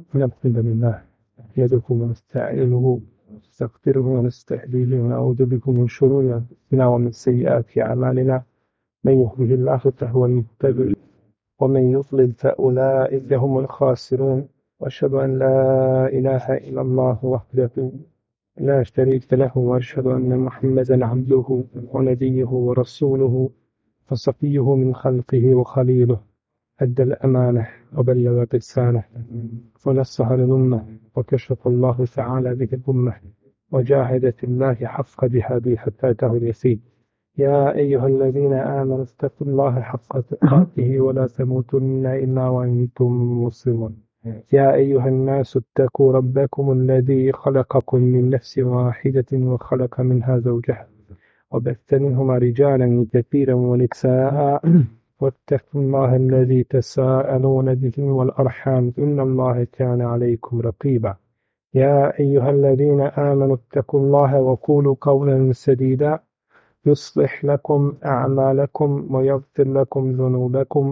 الحمد لله نحمده ونستعينه ونستغفره ونستهديه ونعوذ بكم من شرور أنفسنا ومن سيئات أعمالنا من يهده الله فهو المهتدي ومن يضلل فأولئك هم الخاسرون وأشهد أن لا إله إلا الله وحده لا شريك له وأشهد أن محمدا عبده ونبيه ورسوله فصفيه من خلقه وخليله أدى الأمانة وبلغ الرسالة ونصح للأمة وكشف الله تعالى به الأمة وجاهد في الله حق جهاده حتى أتاه اليقين يا أيها الذين آمنوا اتقوا الله حق تقاته ولا تموتن إلا وأنتم مسلمون يا أيها الناس اتقوا ربكم الذي خلقكم من نفس واحدة وخلق منها زوجها وبث منهما رجالا كثيرا ونساء واتقوا الله الذي تساءلون به والأرحام إن الله كان عليكم رقيبا يا أيها الذين آمنوا اتقوا الله وقولوا قولا سديدا يصلح لكم أعمالكم ويغفر لكم ذنوبكم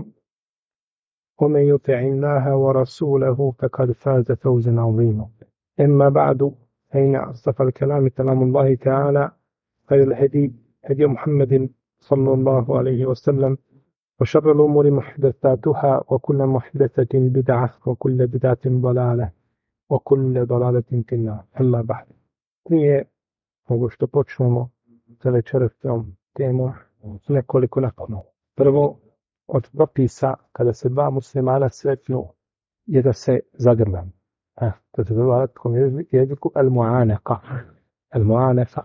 ومن يطع الله ورسوله فقد فاز فوزا عظيما أما بعد فإن أصدق الكلام كلام الله تعالى خير الهدي هدي محمد صلى الله عليه وسلم وشر الأمور محدثاتها وكل محدثة بدعة وكل بدعة ضلالة وكل ضلالة في النار أما بعد prije nego što počnemo sa večerašnjom temom nekoliko napomena. Prvo, od propisa kada se dva muslimana sretnu je da se zagrle. To se zove u arapskom jeziku al-mu'anaka. Al-mu'anaka,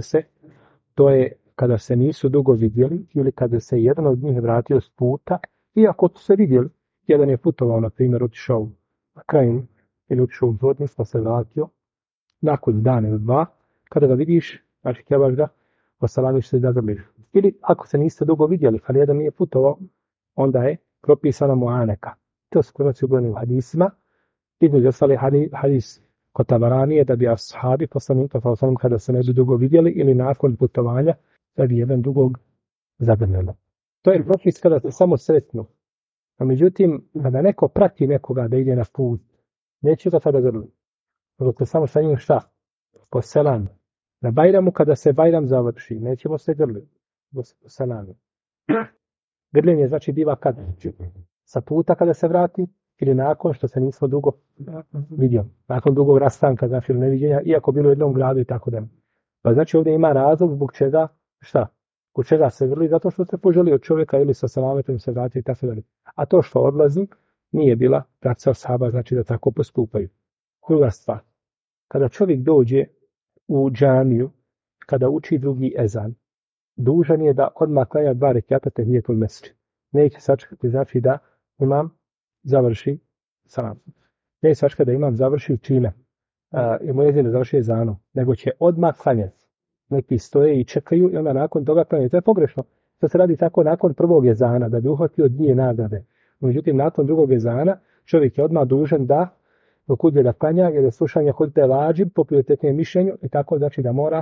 to je kada se nisu dugo vidjeli ili kada se jedan od njih vratio s puta, iako su se vidjeli, jedan je putovao, na primjer, otišao na krajinu ili otišao u Zvodnic, pa se vratio, nakon dana ili dva, kada ga vidiš, znači trebaš ga osalamiš se da zabliš. Ili ako se niste dugo vidjeli, ali jedan nije putovao, onda je propisana mu'aneka. To su prvaci ugledni u hadisima. Između ostali hadis kod Tabaranije da bi ashabi poslanika kada se ne bi dugo vidjeli ili nakon putovanja da bi jedan drugog zagrljali. To je propis kada se samo sretnu. A međutim, kada neko prati nekoga da ide na put, neće ga tada grliti. Nego se samo sa njim šta? Po selam. Na Bajramu kada se Bajram završi, nećemo se grliti. Po selam. Grljenje znači biva kada? Sa puta kada se vrati ili nakon što se nismo dugo vidjeli. Nakon dugog rastanka, znači neviđenja, iako bilo u jednom gradu i tako da. Pa znači ovdje ima razlog zbog čega, šta? Zbog čega se grli? Zato što se poželi od čovjeka ili sa salametom se vrati i tako dalje. A to što odlazi nije bila praksa ashaba, znači da tako postupaju. Druga stvar. Kada čovjek dođe u džamiju, kada uči drugi ezan, dužan je da odmah klanja 2 rekata tehijetul mesdžid. Neće sačekati, znači da imam završi salam. Neće sačekati da imam završi čime. I mu jezine završi ezanom. Nego će odmah klanjati. Neki stoje i čekaju i onda nakon toga klanjaju. To je pogrešno. To se radi tako nakon prvog ezana, da bi uhvatio 2 nagrade. Međutim, nakon drugog ezana čovjek je odmah dužan da dok uđe da klanja, jer je slušanje hudbe vađib po prioritetnom mišljenju i tako znači da mora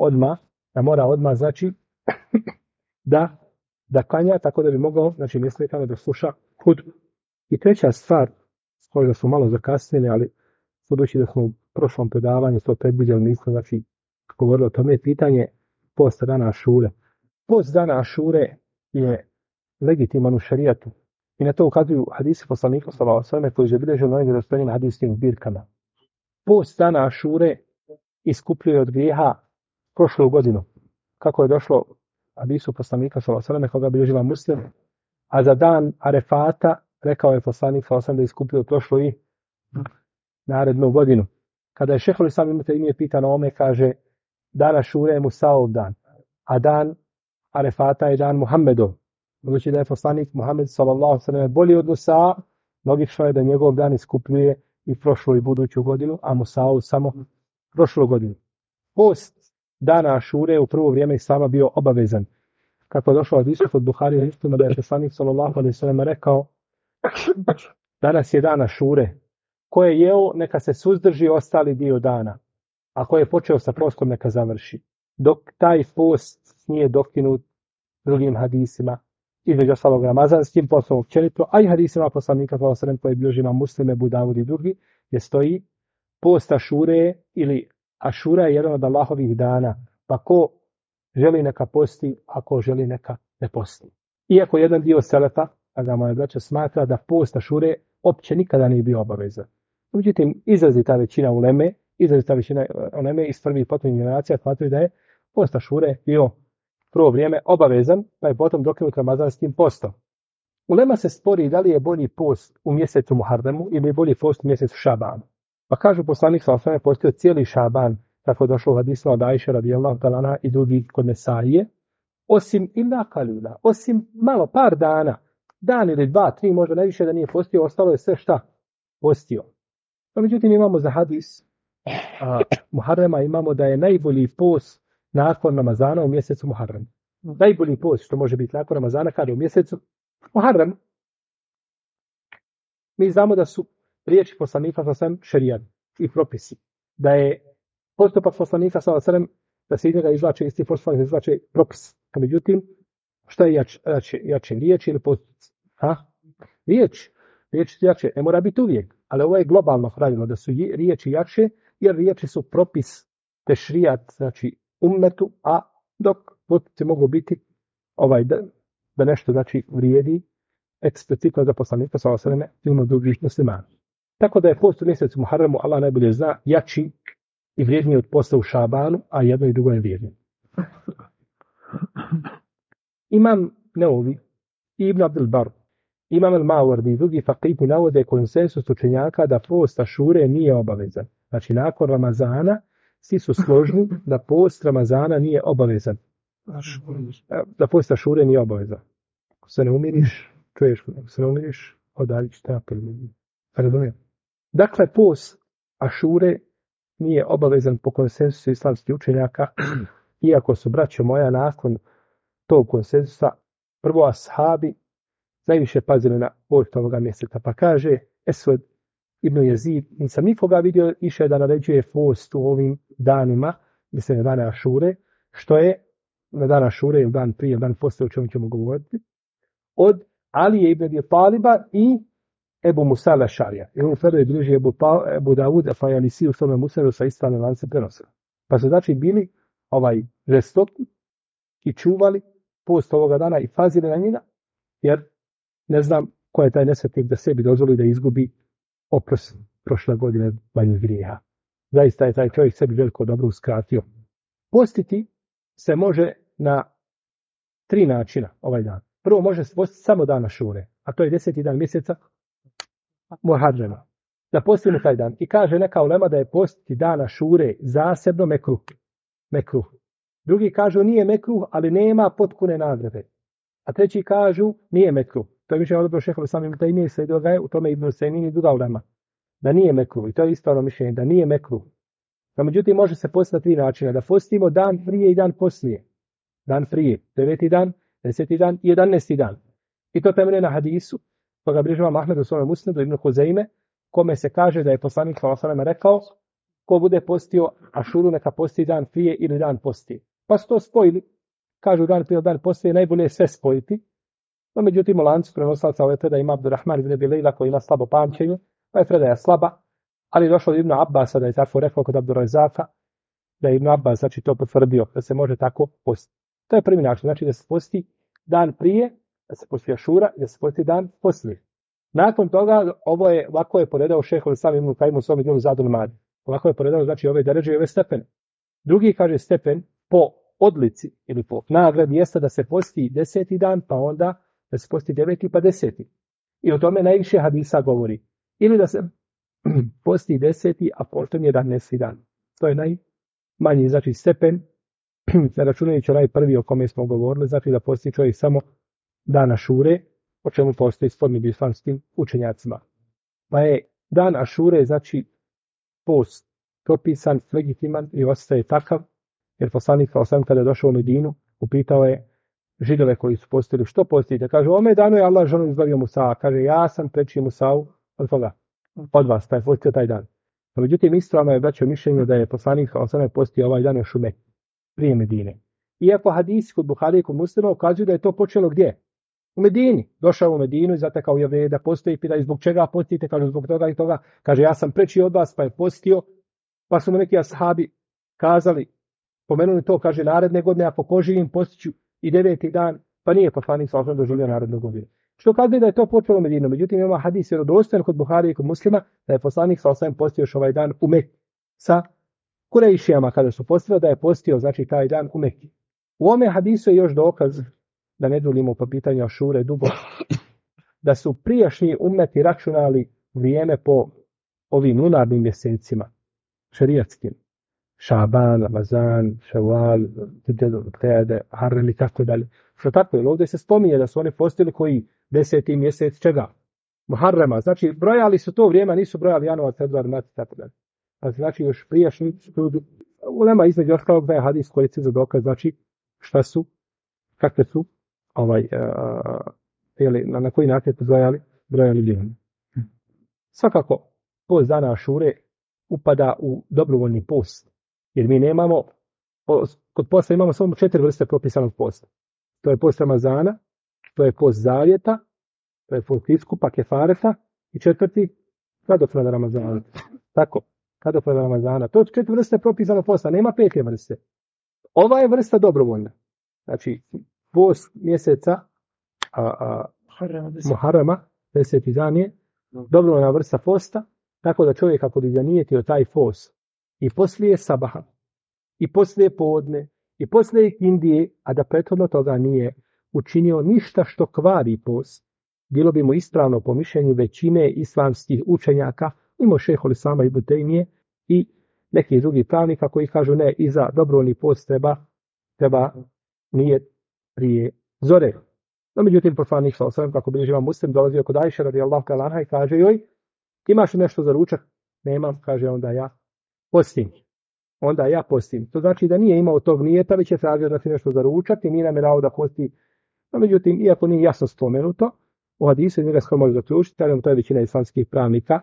odmah znači da klanja tako da bi mogao, znači nesmetano da sluša hudbu. I treća stvar, koju smo malo zakasnili, ali budući da smo u prošlom predavanju to predvidjeli, nismo znači govorili o tome, pitanje posta dana Ašure. Post dana Ašure je legitiman u šarijatu. I na to ukazuju hadisi poslanika sallallahu alejhi ve sellem koji je bilježio mnogim vjerodostojnim hadijskim zbirkama. Post dana Ašure iskupljuje od grijeha prošlu godinu. Kako je došlo hadisu poslanika sallallahu alejhi ve sellem koga bilježila Muslim, a za dan Arefata rekao je poslanik sallallahu alejhi ve sellem da iskupljuje prošlu i narednu godinu. Kada je šejhul islam ibn Tejmije pitan o ome, kaže dan Ašure je Musaov dan, a dan Arefata je dan Muhammedov. Budući da je poslanik Muhammed sallallahu alejhi ve sellem bolji od Musa, logično je da njegov dan iskupljuje i prošlu i buduću godinu, a Musaov samo prošlu godinu. Post dana Ašure u prvo vrijeme islama bio obavezan. Kako je došlo od Isufa od Buhari i Muslima da je poslanik sallallahu alejhi ve sellem rekao: danas je dan Ašure. Ko je jeo, neka se suzdrži ostali dio dana. A ko je počeo sa postom, neka završi. Dok taj post nije dokinut drugim hadisima, između ostalog ramazanskim postom općenito, a i hadisima poslanika sallallahu alejhi ve sellem koje bilježi Imam Muslim, Abu Davud i drugi, gdje stoji post Ašure ili Ašura je jedan od Allahovih dana, pa ko želi neka posti, ako želi neka ne posti. Iako jedan dio selefa, a da moja braća smatra da post Ašure opće nikada nije bio obavezan. Međutim, izrazita većina uleme iz prvih potpunih generacija smatraju da je post Ašure bio prvo vrijeme obavezan, pa je potom dokinut ramazanskim postom. Ulema se spori da li je bolji post u mjesecu Muharremu ili je bolji post u mjesecu Šabanu. Pa kažu poslanik sallallahu alejhi ve sellem postio cijeli Šaban, tako došlo u hadisima od Ajše radijallahu ta'ala anha i drugi kod Nesaije, osim illa kalila, osim malo par dana, dan ili 2, 3, možda najviše da nije postio, ostalo je sve šta postio. Pa međutim imamo za hadis Muharrema, imamo da je najbolji post nakon Ramazana u mjesecu Muharrem. Najbolji post što može biti nakon Ramazana kada u mjesecu Muharrem. Mi znamo da su riječi poslanika sallallahu alejhi ve sellem šerijat i propisi. Da je postupak poslanika sallallahu alejhi ve sellem da se iz njega izvlače isti postupak, da izvlače propis. Međutim, šta je jače, riječ ili postupci? Riječ su jače, ne mora biti uvijek, ali ovo je globalno pravilo da su riječi jače, jer riječi su propis tešrijat, znači ummetu, a dok postupci mogu biti da nešto znači vrijedi eksplicitno za poslanika sallallahu alejhi ve sellem i drugih muslimana. Tako da je post u mjesecu Muharremu, Allah najbolje zna, jači i vrijedniji od posta u Šabanu, a jedno i drugo je vrijednije. Imam Neovi, Ibn Abdul Bar, Imam al-Mawardi i drugi fakihi navode konsensus učenjaka da post Ašure nije obavezan. Znači, nakon Ramazana svi su složni da post Ramazana nije obavezan. Da post Ašure nije obavezan. Ako se ne umiriš, čuješ, ako se ne umiriš, odaljiš te apelinu. Dakle, post Ašure nije obavezan po konsensusu islamskih učenjaka, iako su, braćo moja, nakon tog konsensusa prvo ashabi najviše pazili na post ovoga mjeseca. Pa kaže Esved ibn Jezid, nisam nikoga vidio više da naređuje post u ovim danima, mislim na dane Ašure, što je na dan Ašure ili dan prije, dan poslije, o čemu ćemo govoriti, od Alije ibn Abi Taliba i Ebu Musa al-Ešarija. I on predaju bliži Ebu Davud, a Fajalisi u svome Musnedu sa ispravnim lancem prenosa. Pa su znači bili žestoki i čuvali post ovoga dana i pazili na njega, jer ne znam ko je taj nesretnik da sebi dozvoli da izgubi oprost prošle godine manjih grijeha. Zaista je taj čovjek sebi veliko dobro uskratio. Postiti se može na 3 načina ovaj dan. Prvo može se postiti samo dan Ašure, a to je 10. dan mjeseca Muharrema. Da postimo taj dan. I kaže neka ulema da je postiti dan Ašure zasebno mekruh. Drugi kažu nije mekruh, ali nema potpune nagrade. A treći kažu nije mekruh. To je više odobro šehovi samim taj nije se dogaje, u tome Ibn Sejmin i druga ulema. Da nije mekruh. I to je ispravno mišljenje, da nije mekruh. No, međutim, može se postiti na 3 načina. Da postimo dan prije i dan poslije. Dan prije, 9. dan, 10. dan i 11. dan. I to temelje na hadisu, koga bližava Mahmed u svome Musnedu Ibn Huzeyme, kome se kaže da je poslanik sallallahu alejhi ve sellem rekao, ko bude postio Ašuru neka posti dan prije ili dan poslije. Pa su to spojili. Kažu dan prije, dan poslije, najbolje je sve spojiti. No, međutim, u lancu prenoslaca ove predaje ima Abdurrahman ibn Abi Lejla koji ima slabo pamćenje, pa je predaja slaba, ali došlo od Ibn Abbasa da je tako rekao kod Abdurrazaka, da je Ibn Abbas znači to potvrdio, da se može tako postiti. To je prvi način, znači da se posti dan prije, da se posti Ašura i da se posti dan poslije. Nakon toga, ovako je poredao šehol sam Ibn Kajim u svom djelu Zadul Madi. Ovako je poredao, znači ove deređe i ove stepene. Drugi kaže stepen po odlici ili po nagradi jeste da se posti 10. dan, pa onda da se posti 9. pa 10. I o tome najviše hadisa govori. Ili da se posti 10. a potom 11. dan. To je najmanji, znači stepen, ne računajući onaj prvi o kome smo govorili, znači da posti čovjek samo dan Ašure, o čemu postoji sporni među islamskim učenjacima. Pa je dan Ašure, znači post propisan, legitiman i ostaje takav, jer poslanik sallallahu kada je došao u Medinu, upitao je Židove koji su postili što postite. Kaže, ome danu je Allah ženu izbavio Musa. Kaže, ja sam preći Musa'u od koga? Od vas, pa je postio taj dan. No, međutim, ispravno je braćo mišljenje da je poslanik sallallahu postio ovaj dan još u Meku, prije Medine. Iako hadisi kod Buhari i kod Muslima ukazuju da je to počelo gdje? U Medini. Došao u Medinu i zatekao je da postoji, pita i zbog čega postite, kaže zbog toga i toga. Kaže ja sam preči od vas pa je postio, pa su mu neki ashabi kazali, pomenuli to, kaže naredne godine ako poživim postiću i 9. dan, pa nije poslanik sallallahu alejhi ve sellem doživio narednu godinu. Što kaže da je to počelo u Medinu, međutim ima hadis vjerodostojan kod Buhari i kod Muslima da je poslanik sallallahu alejhi ve sellem postio još ovaj dan u Mekki sa Kurejšijama kada su postili da je postio znači taj dan u Mekki. U ome hadisu je još dokaz da ne duljimo po pitanju Ašure dugo, da su prijašnji ummeti računali vrijeme po ovim lunarnim mjesecima, šerijatskim. Šaban, Ramazan, Ševal, Tede, Harrel i tako dalje. Što tako je? Ovdje se spominje da su oni postili koji 10. mjesec čega? Muharrema. Znači, brojali su to vrijeme, nisu brojali januar, februar, mart i tako dalje. Znači, još prijašnji ljudi. Ulema između ostalog da je hadis koristi za dokaz, znači, šta su, kakve su, na koji način su brojali vrijeme. Svakako, post dana Ašure upada u dobrovoljni post. Jer mi nemamo, kod posta imamo samo 4 vrste propisanog posta. To je post Ramazana, to je post Zavjeta, to je post Iskupa, Kefareta i 4. Kadoflada Ramazana. Tako, Kadoflada Ramazana. To je 4 vrste propisanog posta, nema 5. vrste. Ova je vrsta dobrovoljna. Znači, post mjeseca Muharrama, 10. dan je dobrovoljna vrsta posta, tako da čovjek ako bi zanijetio taj post i poslije sabaha, i poslije podne, i poslije Indije, a da prethodno toga nije učinio ništa što kvari post, bilo bi mu ispravno po mišljenju većine islamskih učenjaka, mimo šejhul islama ibn Tejmije i nekih drugih pravnika koji kažu ne, i za dobrovoljni post treba nije prije zore. No, međutim, poslanik sallallahu alejhi ve sellem, kako bilježi Imam Muslim, dolazio kod Ajše radijallahu ta'ala anha i kaže joj, imaš nešto za ručak? Nemam, kaže onda ja postim. To znači da nije imao tog nijeta, već je tražio da se nešto za ručak i nije namjerao da posti. No, međutim, iako nije jasno spomenuto, u hadisu njega skoro može zaključiti, ali to je većina islamskih pravnika,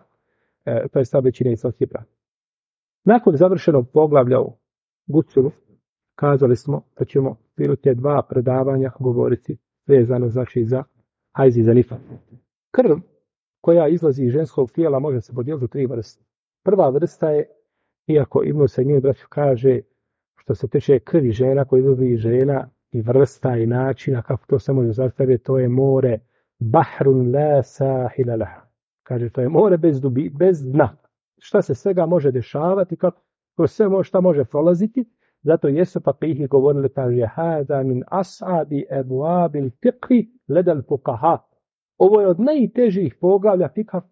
Nakon završenog poglavlja u Gusulu, kazali smo da ćemo prilike 2 predavanja govoriti vezano znači za hajz i za nifas. Krv koja izlazi iz ženskog tijela može se podijeliti u 3 vrste. Prva vrsta je, iako Ibn Usajmin braću kaže, što se tiče krvi žena koja izlazi iz žena i vrsta i načina kako to se može zastaviti, to je more bahrun la sahila laha. Kaže, to je more bez dna. Šta se svega može dešavati, kako sve šta može prolaziti, zato jesu fakihi govorili, kaže, hada min as'abi abwabil fiqhi ledal fuqaha. Ovo je od najtežih poglavlja fikha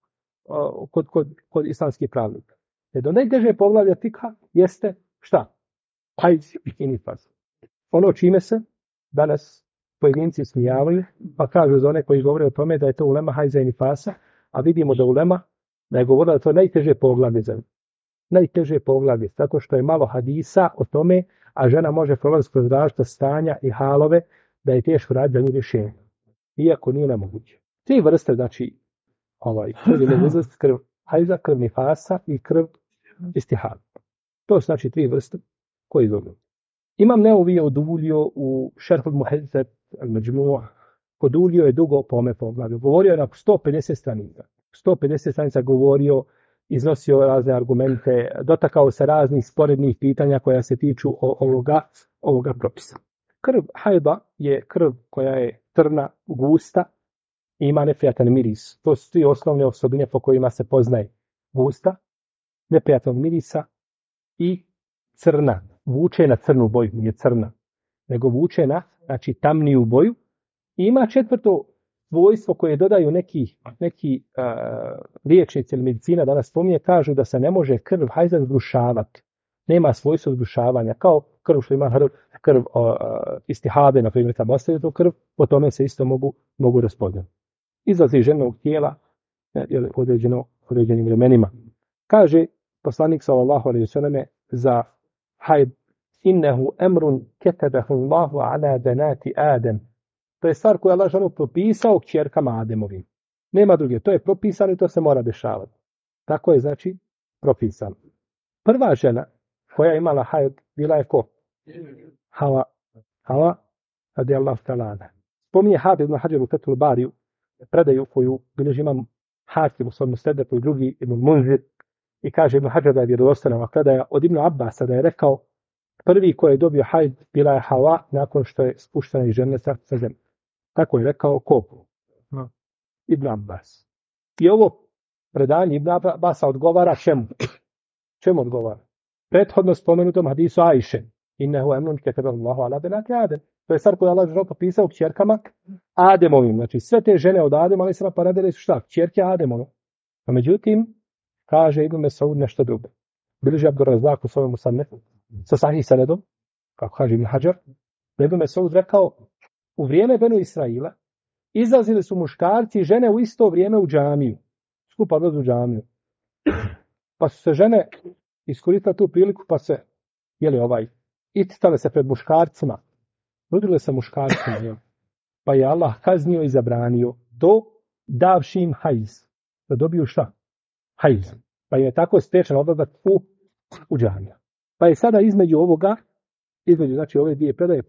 kod islamskih pravnika. Jer do najteže poglavlja fikha jeste šta? Hajz i nifas. Ono čime se danas pojedinci smijavaju, pa kažu za one koji govore o tome da je to ulema hajza i nifasa, a vidimo da ulema da je govorila da to je najteže poglavlje za najteže poglavlje, tako što je malo hadisa o tome, a žena može prolaziti kroz različita stanja i halove da je teško raditi za nju rješenje. Iako nije nemoguće. 3 vrste, znači, krv hajza, krv nifasa i krv istihada. To su znači 3 vrste koje izgledaju. Imam Neovi oduljio u Šerhul Muhedzeb al-Međmu', oduljio je dugo po ome poglavlju. Govorio je na 150 stranica. 150 stranica govorio, iznosio razne argumente, dotakao se raznih sporednih pitanja koja se tiču ovoga propisa. Krv hajba je krv koja je trna, gusta i ima neprijatan miris. To su 3 osnovne osobine po kojima se poznaje gusta, neprijatnog mirisa i crna. Vuče na crnu boju, nije crna, nego vuče na znači, tamniju boju. I ima 4. svojstvo koje dodaju neki liječnici ili medicina danas spominje, kažu da se ne može krv hajza zgrušavati. Nema svojstvo zgrušavanja, kao krv što ima krv istihade, na primjer, tamo ostaje tu krv, po tome se isto mogu raspoznati. Izlazi ženog tijela određenim vremenima. Kaže poslanik sallallahu alejhi ve selleme za hajd, innehu emrun ketebehu Allahu ala benati Adem. To je stvar koju je Allah žanu propisao kćerkama Ademovim. Nema druge. To je propisano i to se mora dešavati. Tako je znači propisano. Prva žena koja je imala hajd bila je ko? Hava radijallahu ta'ala. Spominje Hafid ibn Hadžar u Fethul Bariju, predaju koju bilježi imam Hakim u svom Mustedreku i drugi Ibn Munzir, i kaže Ibn Hadžar da je vjerodostojna predaja od Ibn Abbasa da je rekao prvi koji je dobio hajd bila je Hava nakon što je spuštena iz dženeta sa zemlje. Tako je rekao ko? Ibn Abbas. I ovo predanje Ibn Abbasa odgovara čemu? Čemu odgovara? Prethodno spomenutom hadisu Ajše. Innehu emnun ketebe Allahu ala benati Adem. To je stvar koju Allah žal popisao u kćerkama Ademovim. Znači sve te žene od Adema, ali se naparadili su šta? Kćerke Ademove. A međutim, kaže Ibn Mesaud nešto drugo. Bilježi Abdurrazak u svojemu sannetu sa sahih sanedom, kako kaže Ibn Hadžar, da Ibn Mesaud rekao u vrijeme Benu Israila izlazili su muškarci i žene u isto vrijeme u džamiju. Skupa odlaze u džamiju. Pa su se žene iskoristile tu priliku pa se istale se pred muškarcima. Nudile se muškarcima. Pa je Allah kaznio i zabranio do davši im hajz. Da dobiju šta? Hajz. Pa im je tako spriječen odlazak u džamiju. Pa je sada između znači ove dvije predaje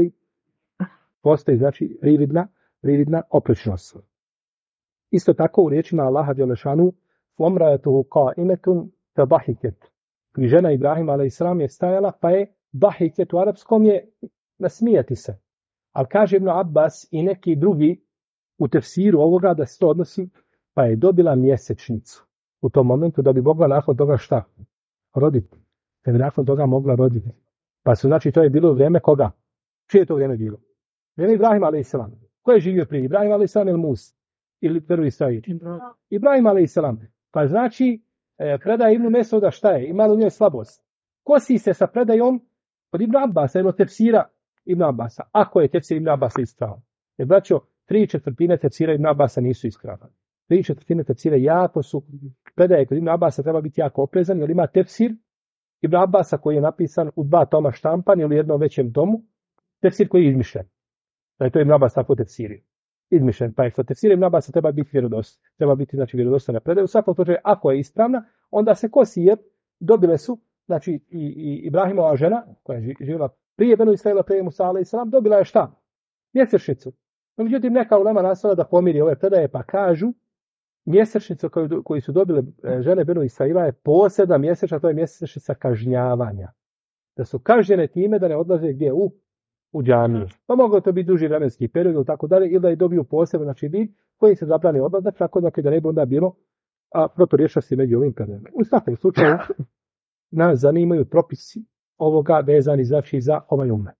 postoji znači rividna oprečnost. Isto tako u riječima Allaha dželešanu omratuhu qa'imatun fadahikat. I žena Ibrahima a.s. je stajala pa je dahiket u arapskom je nasmijati se. Ali kaže Ibn Abbas i neki drugi u tefsiru ovoga da se to odnosi pa je dobila mjesečnicu u tom momentu da bi mogla nakon toga šta? Roditi. Da bi nakon toga mogla roditi. Pa su znači to je bilo vrijeme koga? Čije je to vrijeme bilo? Vrijeme Ibrahima a.s. Ko je živio prije? Ibrahima a.s. ili Mus? Ili prvi Israil? Ibrahima a.s. Pa znači predaja Ibn Mesauda šta je? Ima li u njoj slabost? Kosi se sa predajom od Ibn Abbasa ili od tefsira Ibn Abbasa. Ako je tefsir Ibn Abbasa ispravan. Jer braćo, 3/4 tefsira Ibn Abbasa nisu ispravane. 3/4 tefsira jako su predaje kod Ibn Abbasa treba biti jako oprezan jer ima tefsir Ibn Abbasa koji je napisan u 2 toma štampan ili u jednom većem domu. Tefsir koji je izmišljen. Da je to Ibn Abbas tako tefsirio. Izmišljen. Pa je kod tefsira Ibn Abbasa treba biti vjerodostojna. Treba biti znači vjerodostojna predaja. U svakom slučaju ako je ispravna, onda se kosi jer dobile su znači i Ibrahimova žena koja je živjela prije Benu Israila, prije Musa a.s. dobila je šta? Mjesečnicu. No, međutim, neka ulema nastavila da pomiri ove predaje pa kažu mjesečnicu koju su dobile žene Benu Israila je posebna mjesečna, to je mjesečnica kažnjavanja. Da su kažnjene time da ne odlaze gdje u džamiju. Pa moglo to biti duži vremenski period ili tako dalje, ili da je dobiju posebno znači vid koji se zabrani odlazak, tako da ne bi onda bilo proturječnosti među ovim predajama. U svakom slučaju nas zanimaju propisi ovoga vezani znači za ovaj ummet.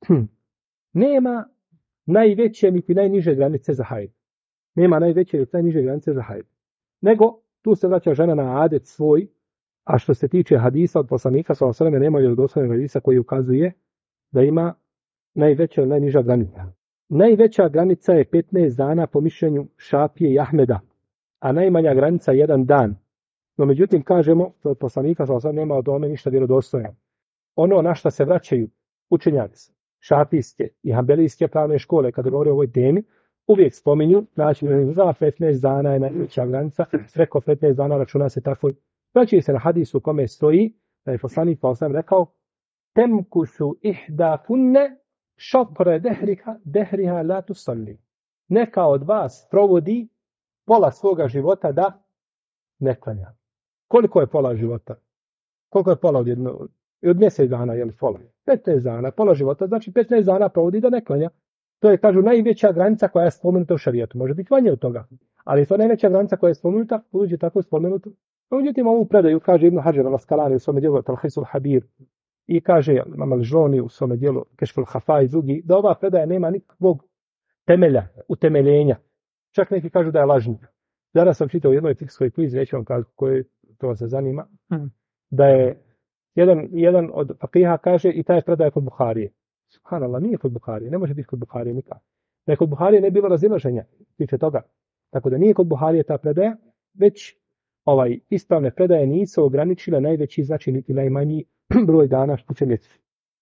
Nema najveće niti najniže granice za hajd. Nema najveće niti najniže granice za hajd. Nego tu se vraća žena na adet svoj, a što se tiče hadisa od poslanika sallallahu alejhi ve sellem nema vjerodostojnog hadisa koji ukazuje da ima najveća ili najniža granica. Najveća granica je 15 dana po mišljenju Šafije i Ahmeda, a najmanja granica je 1 dan. No međutim kažemo od poslanika sallallahu alejhi ve sellem nema od tome ništa vjerodostojno. Ono na što se vraćaju učenjaci šafijske i hanbelijske pravne škole kada govore o ovoj temi, uvijek spominju, znači za 15 dana je najveća granica, preko 15 dana računa se tako. Vraćaju se na hadisu u kome stoji da je poslanik sallallahu alejhi ve sellem rekao temkusu ihda kunne šokre dehriha la tusalli. Neka od vas provodi pola svoga života da ne klanja. Koliko je pola života? Koliko je pola od mjesec dana, je li pola? 15 dana, pola života, znači 15 dana provodi da ne klanja. To je, kažu, najveća granica koja je spomenuta u šarijetu. Može biti manje od toga, ali to je najveća granica koja je spomenuta, budući tako spomenuto. Međutim, ovu predaju kaže Ibn Hadžar al-Asqalani u svome djelu Talhisul Habir i kaže Imam al-Žoni u svome djelu Kešful Hafa i drugi, da ova predaja nema nikakvog temelja, utemeljenja. Čak neki kažu da je lažna. Danas sam čitao u jednoj fikskoj knjizi, neću vam kazati koje to se zanima, da je jedan od fakiha kaže i taj predaja kod Buharije. Subhanallah, nije kod Buharije, ne može biti kod Buharije nikad. Da je kod Buharije ne bilo razilaženja tiče toga. Tako da nije kod Buharije ta predaja, već ispravne predaje nisu ograničile najveći znači niti najmanji broj dana što će mjeseci.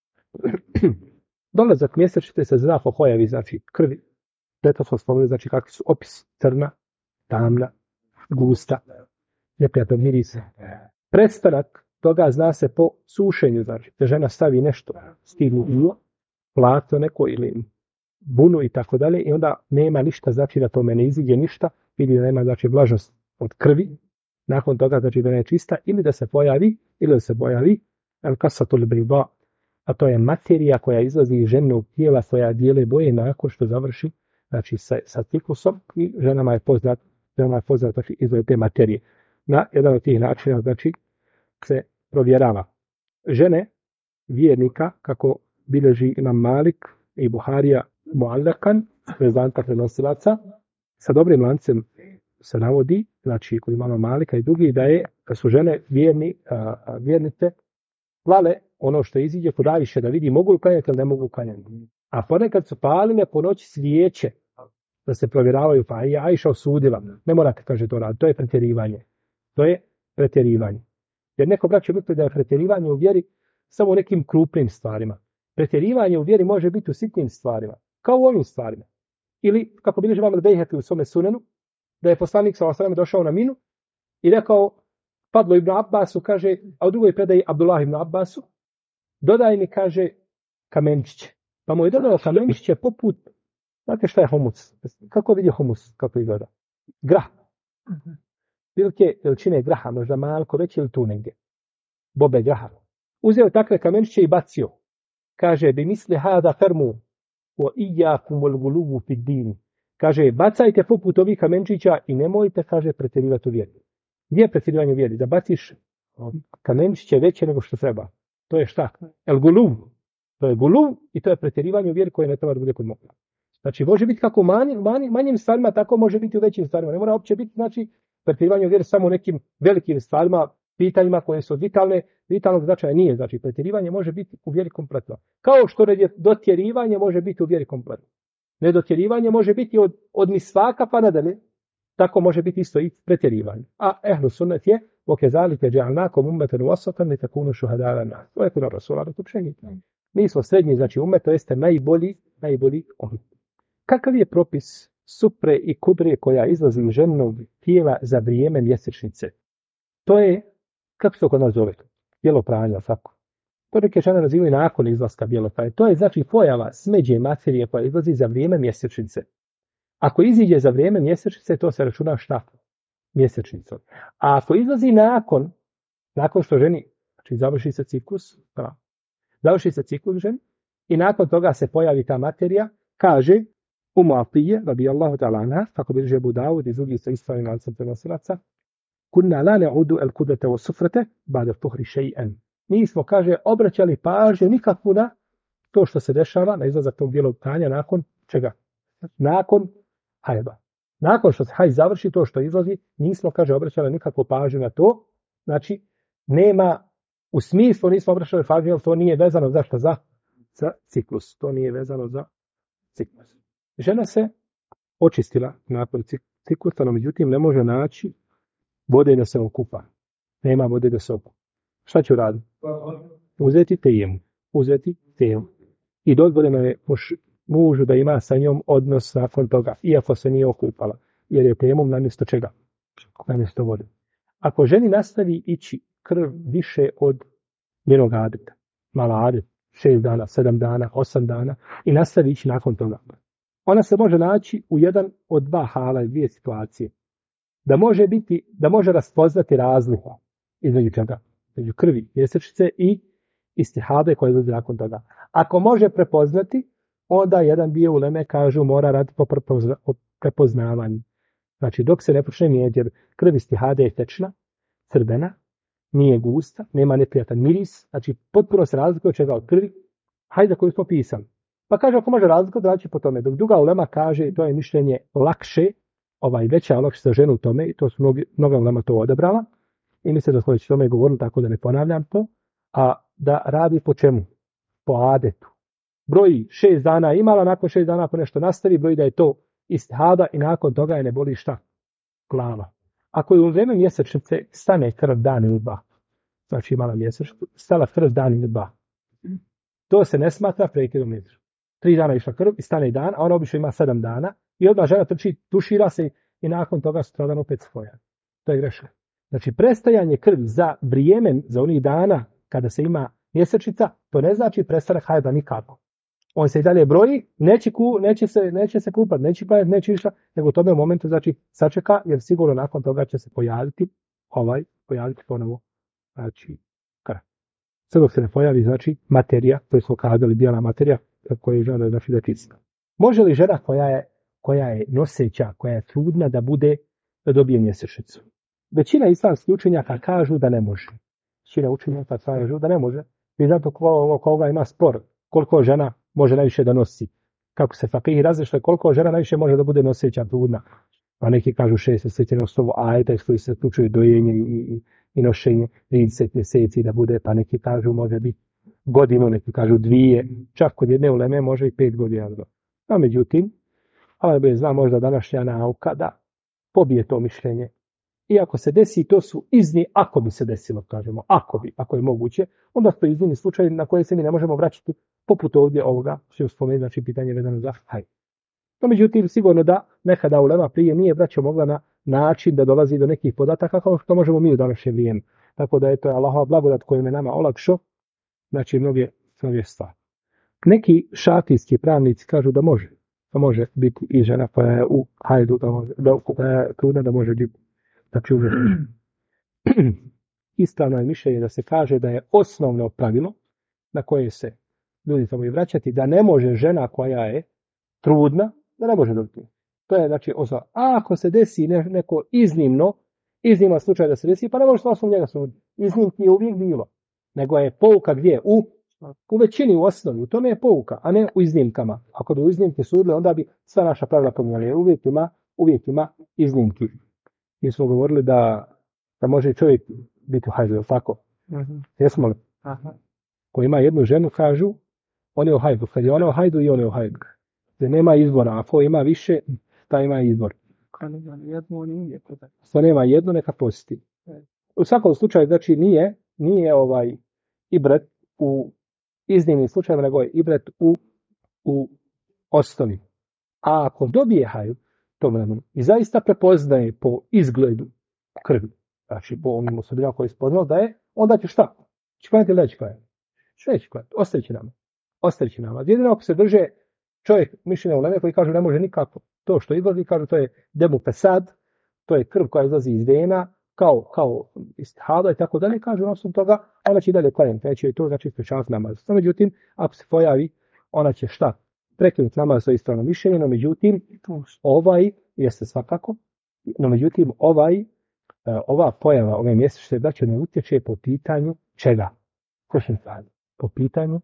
Dolazak mjesečnice se zna po pojavi znači krvi. To smo spomenuli znači kakvi su opis crna, tamna, gusta, neprijatnog mirisa. Prestanak toga zna se po sušenju, znači da žena stavi nešto stignu ulo, plato neko ili bunu i tako dalje i onda nema ništa, znači da tome ne iziđe ništa, vidi da nema znači vlažnost od krvi, nakon toga znači da ne čista ili da se pojavi el kasatul bayda, a to je materija koja izlazi iz ženog tijela koja dijele boje nakon što završi znači sa ciklusom i ženama je poznat znači izgled te materije. Na jedan od tih načina znači se provjerava. Žene vjernika, kako bilježi Imam Malik i Buharija muallakan, prezanta prenosilaca, sa dobrim lancem se navodi, znači kod Imama Malika i drugi, da su žene vjernice klale ono što iziđe kod Ajše da vidi mogu li klanjati ili ne mogu klanjati. A ponekad su paline po noći svijeće da se provjeravaju, pa je Ajša osudila. Ne morate, kaže, to raditi. To je pretjerivanje. Jer neko braće misli da je pretjerivanje u vjeri samo u nekim krupnim stvarima. Pretjerivanje u vjeri može biti u sitnim stvarima, kao u ovim stvarima. Ili, kako bilježi Imam al-Bejhaqi u svome sunenu, da je poslanik s.a.v. došao na Minu i rekao, padlo Ibn Abbasu, kaže, a u drugoj predaji Abdullah ibn Abbasu, dodaj mi, kaže, kamenčiće. Pa mu je dodao kamenčiće poput, znate šta je humus? Kako vidi humus, kako izgleda? Grah. Bilke veličine graha, možda malko veći ili tu negdje. Bobe graha. Uzeo takve kamenčiće i bacio. Kaže, bi misli hada fermu o ijakum wal gulubu fid din. Kaže, bacajte poput ovih kamenčića i nemojte, kaže, pretjerivati u vjeri. Gdje je pretjerivanje u vjeri? Da baciš kamenčiće veće nego što treba. To je šta? El gulub. To je gulub i to je pretjerivanje u vjeri koje ne treba da bude kod moga. Znači, može biti kako u manjim stvarima, tako može biti u većim stvarima. Ne mora uopće biti, znači, pretjerivanje u vjeri samo u nekim velikim stvarima, pitanjima koje su od vitalnog značaja nije. Znači, pretjerivanje može biti u vjeri kompletno. Kao što dotjerivanje može biti u vjeri kompletno. Nedotjerivanje može biti od misvaka pa nadalje. Tako može biti isto i pretjerivanje. A ehlu sunnet je وَكَذَلِكَ جَعَلْنَاكُمْ أُمَّةً وَسَطًا لِتَكُونُوا شُهَدَاءَ عَلَى النَّاسِ. To je kod Rasula da to pšenite. Mi smo srednji, znači ummet, to jeste najbolji ummet. Kakav je propis supre i kubre koja izlazi iz ženog tijela za vrijeme mjesečnice? To je, kako se to kod nas zove? Bijelo pranje, tako. To neke žene nazivaju nakon izlaska bijelo pranje. To je znači pojava smeđe materije koja izlazi za vrijeme mjesečnice. Ako iziđe za vrijeme mjesečnice, to se računa šta? Mjesečnicom. A ako izlazi nakon što ženi, znači završi se ciklus ženi, i nakon toga se pojavi ta materija, kaže Umu Atije, radijallahu ta'ala anha, kako bilježi Abu Dawud i drugi sa ispravnim lancem prenosilaca, kunna la na'udu al-kudata wa sufrata ba'da tuhri shay'an. Mi smo, kaže, obraćali pažnju nikakvu na to što se dešava, na izlazak tog bijelog pranja nakon čega? Nakon hajba. Nakon što se hajz završi, to što izlazi, nismo, kaže, obraćali nikakvu pažnju na to. Znači, nema, u smislu nismo obraćali pažnju, jer to nije vezano za šta? Za ciklus. To nije vezano za ciklus. Žena se očistila nakon ciklusa, no međutim ne može naći vode da se okupa. Nema vode da se okupa. Šta će uraditi? Uzeti tejemu. I dozvoljeno je mužu da ima sa njom odnos nakon toga, iako se nije okupala. Jer je tejemom namjesto čega? Namjesto vode. Ako ženi nastavi ići krv više od njenog adeta, mala adet, 6 dana, 7 dana, 8 dana, i nastavi ići nakon toga, ona se može naći u jedan od dva hala i dvije situacije. Da može raspoznati razliku između čega? Između krvi mjesečnice i istihade koje izlazi nakon toga. Ako može prepoznati, onda jedan dio uleme kažu mora raditi po prepoznavanju. Znači dok se ne počne mijenjati, jer krv istihade je tečna, crvena, nije gusta, nema neprijatan miris, znači potpuno se razlikuje od čega? Od krvi, hajde koju smo pisali. Pa kaže, ako može razlikovati, znači po tome. Dok druga ulema kaže, to je mišljenje lakše, veća olakšica za ženu u tome, i to su mnoga ulema to odabrala, i mislim da smo već tome govorili, tako da ne ponavljam to, a da radi po čemu? Po adetu. Broji 6 dana imala, nakon 6 dana ako nešto nastavi, broji da je to istihada i nakon toga je ne boli šta? Glava. Ako je u vrijeme mjesečnice stane krv dan ili dva, znači imala mjesečnicu, stala krv dan ili dva, to se ne smatra prekidom mjesečnice. 3 dana išla krv i stane dan, a ona obično ima 7 dana i odmah žena trči, tušira se i nakon toga sutradan opet spoja. To je greška. Znači prestajanje krvi za vrijeme, za onih dana kada se ima mjesečnica, to ne znači prestanak hajda nikako. On se i dalje broji, neće se kupati, neće klanjati, neće ništa, nego u tome momentu znači sačeka, jer sigurno nakon toga će se pojaviti ponovo, znači, krv. Sve dok se ne pojavi, znači, materija, to smo kazali, bijela materija, koja je žena, znači, da je čista. Može li žena koja je noseća, koja je trudna da dobije mjesečnicu? Većina islamskih učenjaka kažu da ne može. Većina učenjaka kažu da ne može. I zato koga ima spor, koliko žena može najviše da nosi. Kako se fakihi različite, koliko žena najviše može da bude noseća, trudna. A neki kažu 6 mjeseci na osnovu ajeta, koji se slučaju dojenje i nošenje 30 mjeseci da bude, pa neki kažu može biti godinu, neki kažu 2, čak kod jedne uleme može i 5 godina. No, međutim, ali zna možda današnja nauka da pobije to mišljenje. I ako se desi, to su izni, ako bi se desilo, kažemo, ako je moguće, onda to je iznimni slučaj na koje se mi ne možemo vraćati, poput ovdje ovoga, što je spomenuti, znači pitanje vezano za hajz. No, međutim, sigurno da nekada ulema prije nije braćo mogla na način da dolazi do nekih podataka kao što možemo mi u današnje vrijeme. Tako da je to Allahova blagodat koji je nama olakšao, znači mnoge stvari. Neki šafijski pravnici kažu da može biti i žena koja je u hajdu, da može biti. Znači, ispravno je mišljenje da se kaže da je osnovno pravilo na koje se ljudi trebaju vraćati, da ne može žena koja je trudna, da ne može dobiti. To je znači osnovno. A ako se desi neko izniman slučaj da se desi, pa ne može se osnovno njega suditi. Iznimki je uvijek bilo. Nego je pouka gdje? U većini, u osnovi. U tome je pouka, a ne u iznimkama. Ako bi u iznimke sudili, onda bi sva naša pravila pominjali. Uvijek ima iznimki. Mi smo govorili da može čovjek biti u hajdu, je li tako? Jesmo li? Ko ima jednu ženu, kažu, on je u hajdu. Kad je ona u hajdu, i on je u hajdu. Da nema izbora. Ako ima više, taj ima izbor. Ako nema jednu, neka posti. U svakom slučaju, znači, nije ibret u iznimnim slučajima, nego je ibret u osnovi. A ako dobije hajdu, i zaista prepoznaje po izgledu krvi, znači po onim osobinama koji je spoznao da je, onda će šta? Će klanjati ili neće klanjati? Neće klanjati. Ostavit će nama. Jedino ako se drže čovjek mišljenja uleme koji kažu ne može nikako. To što izlazi, kažu to je demu pesad, to je krv koja izlazi iz vena, kao istihada i tako dalje, kažu osim toga, ona će i dalje klanjati. Neće i to znači sprečavati namaz. No, međutim, ako se pojavi, ona će šta? Prekinuti namaz, to je ispravno mišljenje, no međutim, jeste svakako, no međutim, ova pojava, ove mjesečne braće ne utječe po pitanju čega? Po pitanju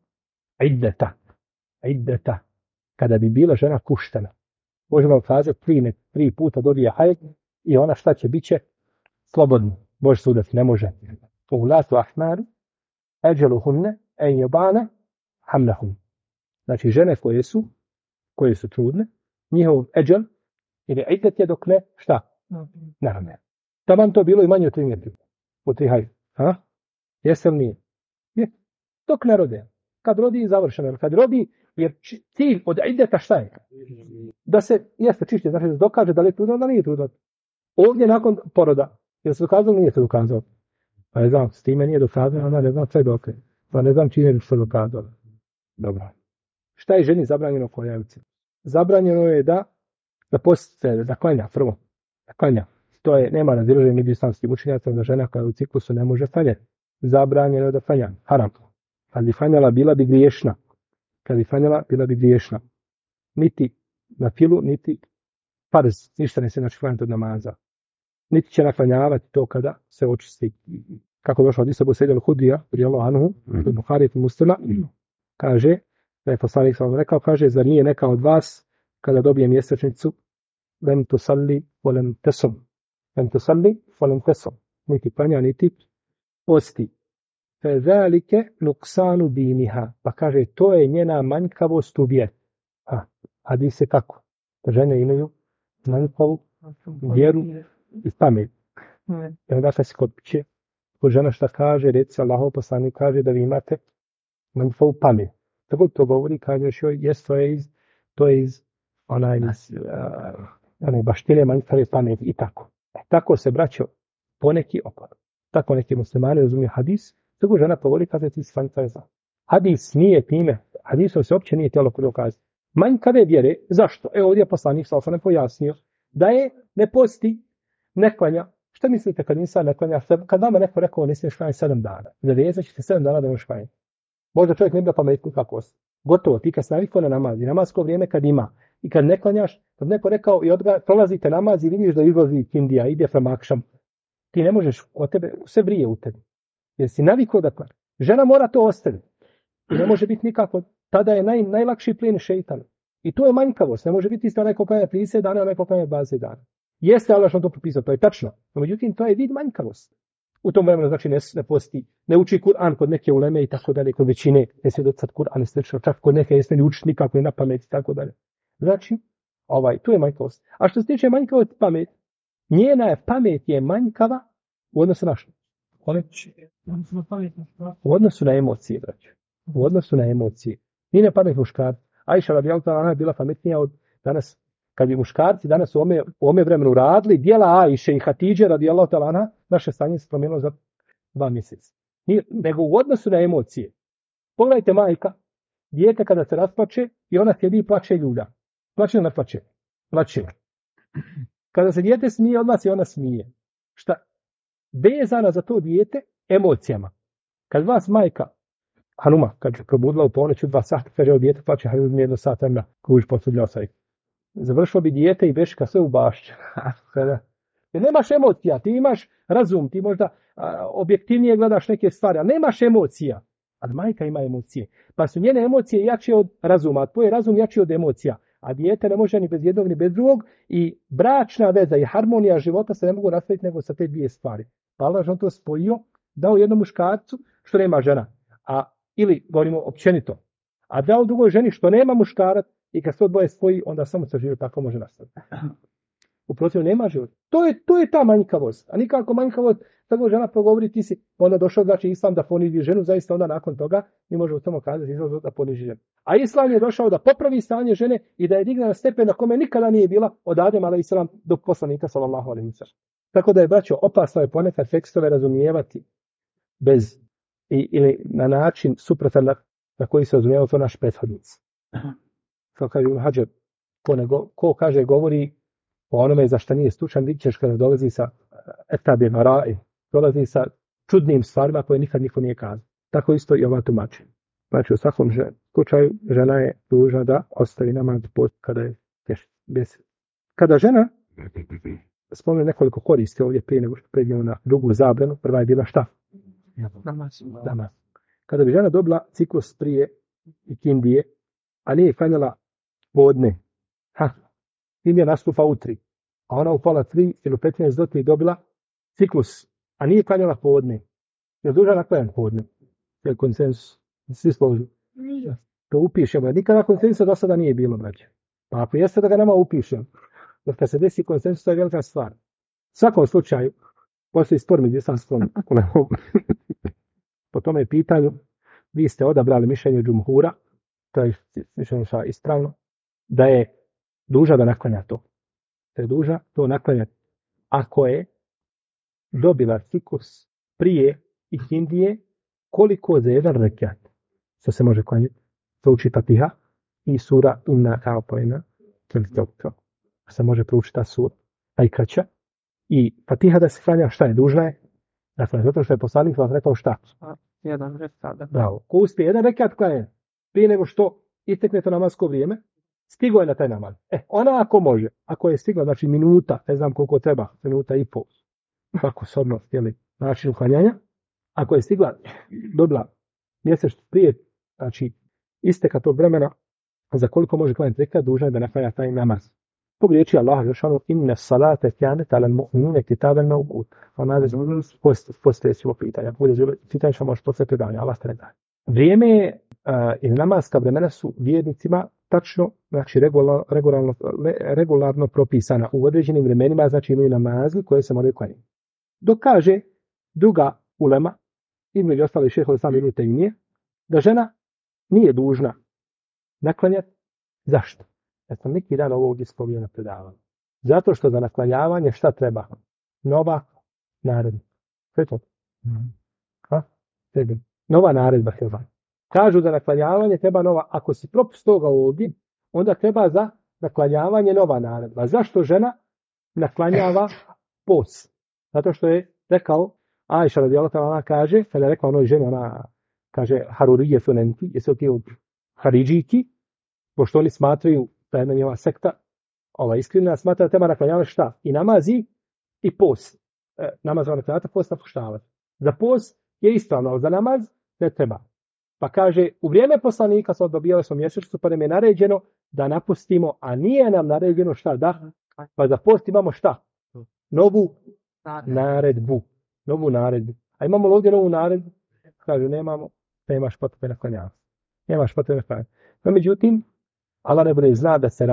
iddeta. Kada bi bila žena puštena, možemo kazati 3 puta dobije hajd i ona šta će, bit će slobodno. Može sudati, ne može. Ulatu ahmaru, eđeluhunne, enjebana, hamlahun. Znači, žene koje su trudne, njihov eđel ili iddet je dok ne, šta? Naravno. Taman to bilo i manje od 3 mjeseca. U 3 hajde. Jeste li nije? Je. Dok ne rode. Kad rodi, završeno. Kad rodi, jer cilj od iddeta šta je? Da se, jeste čišće, znači da se dokaže da li je trudno, da nije trudno. Ovdje nakon poroda, jer se dokazalo, nije se dokazalo. Pa ne znam, s time nije dokazano, onda ne znam sve dokle. Pa ne znam čime je se dokazalo. Dobro. Šta je ženi zabranjeno kojavci? Zabranjeno je da klanja prvo. Da klanja. To je, nema razilaženja među islamskim učenjacima da žena koja u ciklusu ne može klanjati. Zabranjeno je da klanja. Haram. Kad bi klanjala, bila bi griješna. Niti na filu, niti farz. Ništa ne se znači klanjati od namaza. Niti će naklanjavati to kada se očisti. Kako došlo od Isabu Sejda al-Hudija, radijallahu anhu, Buhari i Muslima, kaže, da je poslanik sam rekao, kaže, zar nije neka od vas kada dobije mjesečnicu, lem tusalli volem tesom. Niti klanja, niti posti. Fe zalike nuksanu diniha. Pa kaže, to je njena manjkavost u vjeri. Hadis se kako? Da žene imaju manjkavu vjeru i pamet. I onda kad se kod kuće, kod žena šta kaže, reci Allahov poslanik kaže da vi imate manjkavu pamet. Tako to govori, kaže joj, to je iz onaj baštine manjkave pamet i tako. Tako se braćo poneki opad. Tako neki muslimani razumiju hadis, tako žena povoli kazati s manjkave. Hadis nije time, hadisom se uopće nije htjelo dokazati. Manjkave vjere, zašto? Ovdje je poslanik sallallahu alejhi ve sellem pojasnio da je ne posti, ne klanja. Šta mislite kad insan ne klanja? Kad vama neko rekao ne smiješ klanjati 7 dana, zavezat ćete 7 dana da možeš klanjati. Možda čovjek ne bi pametno kako ostaje. Gotovo, ti kad se navikao na namaz i namasko vrijeme kad ima i kad ne klanjaš, kad neko rekao i prolazite namaz i vidiš da izlazi kindija, ide prema akšam, ti ne možeš, od tebe sve vrije u tebi. Jer si navikao da klanja. Žena mora to ostaviti. I ne može biti nikako, tada je najlakši plijen šeitan. I to je manjkavost, ne može biti isto neko klanja 30 dana, neko klanja 20 dana. Jeste Allah što to propisao, to je tačno. No, međutim, to je vid manjkavosti. U tom vremenu znači ne posti, ne uči Kur'an kod neke uleme i tako dalje, kod većine, ne smije docati Kur'an i slično, čak kod neke jeste ne uči nikako i na pamet i tako dalje. Znači, tu je manjkavost. A što se tiče manjkavosti pamet, njena pamet je manjkava u odnosu na što? U odnosu na emocije, braćo. U odnosu na emocije. Nije na pamet muškarca. Ajša radijallahu anha je bila pametnija od danas. Kad bi muškarci danas u ome vremenu radili djela Ajše i Hatidže radijallahu anha, naše stanje se promijenilo za 2 mjeseca. Nego u odnosu na emocije. Pogledajte majka, dijete kada se rasplače i ona sjedi i plače ljuda. Plače ili ne plače? Plače. Kada se dijete smije, odmah se ona smije. Šta? Vezana za to dijete emocijama. Kad vas majka Hanuma, kad je probudila u ponoć u 2 sata, kaže o dijete plače, hajde mi 1 sat vremena, kužiš posudljao sa ih. Završilo bi dijete i beška sve u bašće. Jer nemaš emocija, ti imaš razum, ti možda objektivnije gledaš neke stvari, ali nemaš emocija. Ali majka ima emocije. Pa su njene emocije jače od razuma, a tvoj razum jači od emocija. A dijete ne može ni bez jednog ni bez drugog i bračna veza i harmonija života se ne mogu nastaviti nego sa te 2 stvari. Pa Allah je on to spojio, dao jednom muškarcu što nema žena. Ili govorimo općenito. A dao drugoj ženi što nema muškarac i kad se to dvoje spoji, onda samo sa život tako može nastaviti. U protivu nema života. To je ta manjkavost. A nikako manjkavost, tako žena progovori, ti si onda došao, znači Islam da ponizi ženu, zaista onda nakon toga mi možemo samo kazati Islam da ponizi ženu. A Islam je došao da popravi stanje žene i da je digne na stepen na kome nikada nije bila od Adema a.s. do poslanika sallallahu alejhi ve sellem. Tako da je, braćo, opasno je ponekad tekstove razumijevati bez ili na način suprotan na koji se razumijeva to naš prethodnici. Kao kaže Ibn Hadžar, ko kaže govori o onome za što nije stručan, vidjet ćeš kada dolazi sa etabe mara'i, dolazi sa čudnim stvarima koje nikad niko nije kazao. Tako isto i ova tumačenja. Znači u svakom slučaju žena je dužna da ostavi namaz kada je teško. Kada žena spomenu nekoliko koristi ovdje prije nego što pređemo na drugu zabranu, prva je bila šta? Namaz. Kada bi žena dobila ciklus prije ikindije, a nije klanjala podne, ikindija nastupa u 3, a ona u pola 3 ili u 15 do 3 dobila ciklus, a nije klanjala podne, je dužna naklanjati podne. Je konsensus? Svi složili? To upišemo, jer nikada konsensusa do sada nije bilo, braće. Pa ako jeste da ga nama upišemo, jer kad se desi konsensus, to je velika stvar. U svakom slučaju, postoji spor među islamskom ulemom. Po tome pitanju, vi ste odabrali mišljenje džumhura, to je mišljenje ispravno, da je duža da naklanja to. Da je duža to naklanjati. Ako je dobila ciklus prije ikindije, koliko za jedan rekat, što se može klanjati, to uči Fatiha i sura Inna A'tayna, a se može proučiti ta sura, najkraća. I Fatiha da se klanja, šta je? Dužna je? Dakle, zato što je poslanik vas rekao šta? Jedan rekat. Bravo. Ko uspije jedan rekat klanja, prije nego što istekne to namasko vrijeme, stigo je na taj namaz. Ona ako može, ako je stigla, znači minuta, ne znam koliko treba, minuta i pol, kako s odnos, način uklanjanja, ako je stigla, dobila mjesec prije, znači isteka tog vremena, za koliko može klanjati rekat, dužna je da naklanja taj namaz. Zbog riječi Allaha dželešanu inna salate kanat alal mu'minina kitaban mawqut. Ona je postoje svo pitanja. Bude pitanje što može poslije predavanja. Allah te ne daje. Vrijeme i namaska vremena su vjernicima tačno, znači regularno propisana u određenim vremenima, znači imaju namazi koje se moraju klanjati. Dok kaže druga ulema, između ostali šejh Islam ibn Tejmije, da žena nije dužna naklanjati. Zašto? Ja sam neki dan ovog ispovio na predavanju. Zato što za naklanjavanje šta treba? Nova naredba. Sve to? Nova naredba. Kažu da naklanjavanje treba nova, ako si propust toga ovdje, onda treba za naklanjavanje nova naredba. Zašto žena naklanjava post? Zato što je rekao, Ajša radijallahu ta'ala ona kaže, kada je rekla onoj ženi, ona kaže, Harurije sunenti, jesu ti od Haridžiki, pošto oni smatraju da je njeva sekta, iskrivna, smatra da treba naklanjavati šta? I namazi i post. Namaz va naklanjavati, post napuštavati. Za post je ispravno, ali za namaz ne treba. Pa kaže, u vrijeme poslanika smo dobijali smo mjesečicu, pa nam je naređeno da napustimo, a nije nam naređeno šta da? Pa za post imamo šta? Novu naredbu. Novu naredbu. A imamo li ovdje novu naredbu? Kaže, nemamo, nemaš potrebe naklanjavati. Nemaš potrebe naklanjavati. No, međutim, Allah najbolje zna da se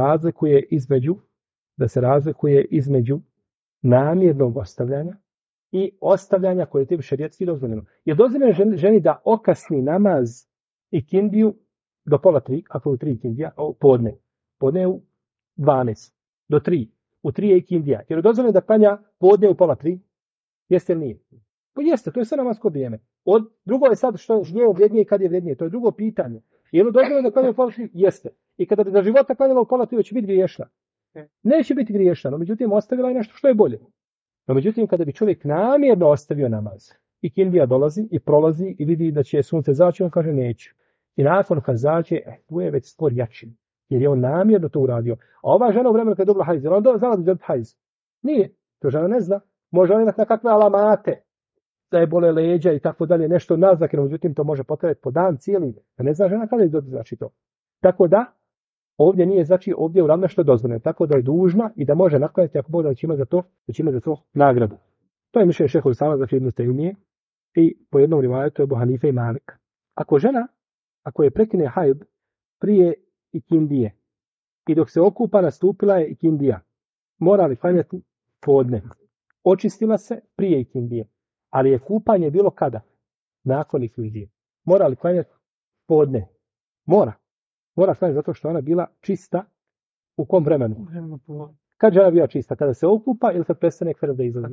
razlikuje između namjernog ostavljanja i ostavljanja koje je tim šerijatski dozvoljeno. Je dozvoljeno ženi da okasni namaz i kindiju do 2:30, ako je u 3 kindija, podne. Podne je u 12, do 3. U 3 je i kindija. Jer je dozvoljeno da klanja podne u 2:30? Jeste ili nije? Pa jeste, to je sve namasko vrijeme. Drugo je sad što je vrednije i kad je vrednije. To je drugo pitanje. Je li dozvoljeno da klanja u 2:30? Jeste. I kada bi za života klanjala u 2:30, će biti griješna. Neće biti griješna, no međutim ostavila je nešto što je bolje. No međutim, kada bi čovjek namjerno ostavio namaz i kindija dolazi i prolazi i vidi da će sunce zaći, on kaže neću. I nakon kad zađe, tu je već spor jači. Jer je on namjerno to uradio. A ova žena u vremenu kada je dobila hajz, ona znala da će dobiti hajz. Nije. To žena ne zna. Može ona imati nekakve alamate, da je bole leđa i tako dalje, nešto naznake, no međutim to može potrajati po dan cijeli. Da ne zna žena kada je dobiti znači to. Tako da, ovdje nije, znači ovdje je uravno što je dozvoljeno. Tako da je dužna i da može naklanjati ako Bog da će imati za to nagradu. To je mišljenje šeha Usama, znači Ibn Tejmije i po jednom rivajetu je Ebu Hanife i Malik. Ako je prekine hajd prije ikindije i dok se okupa nastupila je ikindija, mora li klanjati podne? Očistila se prije ikindije, ali je kupanje bilo kada? Nakon ikindije. Mora li klanjati podne? Mora klanjati zato što ona bila čista u kom vremenu? Kad žena bila čista? Kada se okupa ili kad prestane krv da izlazi?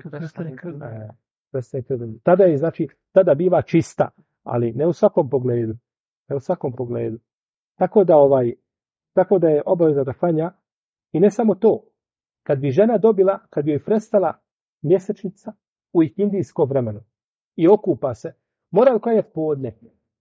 Tada je, znači, tada biva čista, ali ne u svakom pogledu. Tako da je obaveza da klanja i ne samo to. Kad bi žena dobila, kad bi joj prestala mjesečnica u ikindijsko vremenu i okupa se, mora li klanjati podne?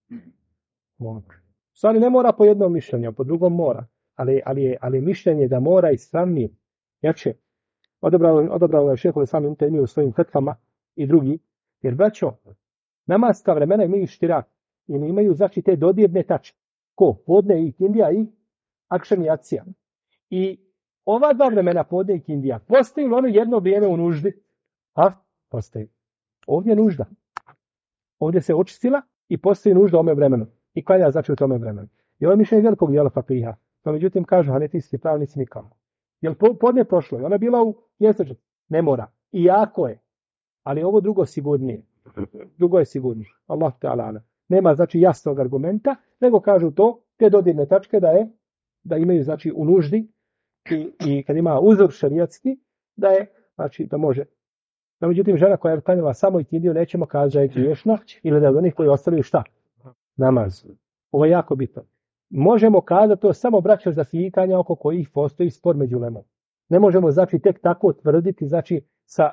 Stvari ne mora po jednom mišljenju, po drugom mora. Ali mišljenje da mora ispravnije. Jače, odabralo je šehovi sami u svojim fetvama i drugi. Jer braćo, namaska vremena imaju štirak. I imaju znači te dodirne tačke. Ko? Podne i kindija i akšan i akcija. I ova dva vremena, podne i kindija, postoji li ono jedno vrijeme u nuždi? Postoji. Ovdje je nužda. Ovdje se očistila i postoji nužda u ome vremenu. I klanja znači u tome vremenu. I ovo je mišljenje velikog dijela fakiha. No međutim kažu hanefijski pravnici nikamo. Jer podne prošlo je. Ona bila u mjesečnici. Ne mora. I jako je. Ali ovo drugo sigurnije. Drugo je sigurnije. Allah ta'ala. Nema znači jasnog argumenta, nego kažu to, te dodirne tačke da imaju znači u nuždi i kad ima uzor šarijatski, da je, znači da može. No međutim žena koja je klanjala samo i kindiju nećemo kazati da je griješna ili da je od onih koji ostavljaju šta? Namaz. Ovo je jako bitno. Možemo kazati to samo braća za pitanja oko kojih postoji spor među ulemom. Ne možemo znači tek tako tvrditi znači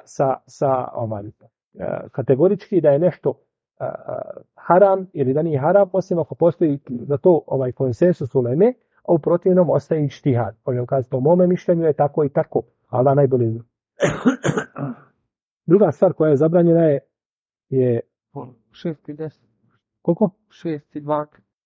kategorički da je nešto haram ili da nije haram, osim ako postoji za to konsensus uleme, a u protivnom ostaje ištihad. Možemo kazati po mome mišljenju je tako i tako, Allah najbolje zna. Druga stvar koja je zabranjena je 6:10. Koliko? 6:02.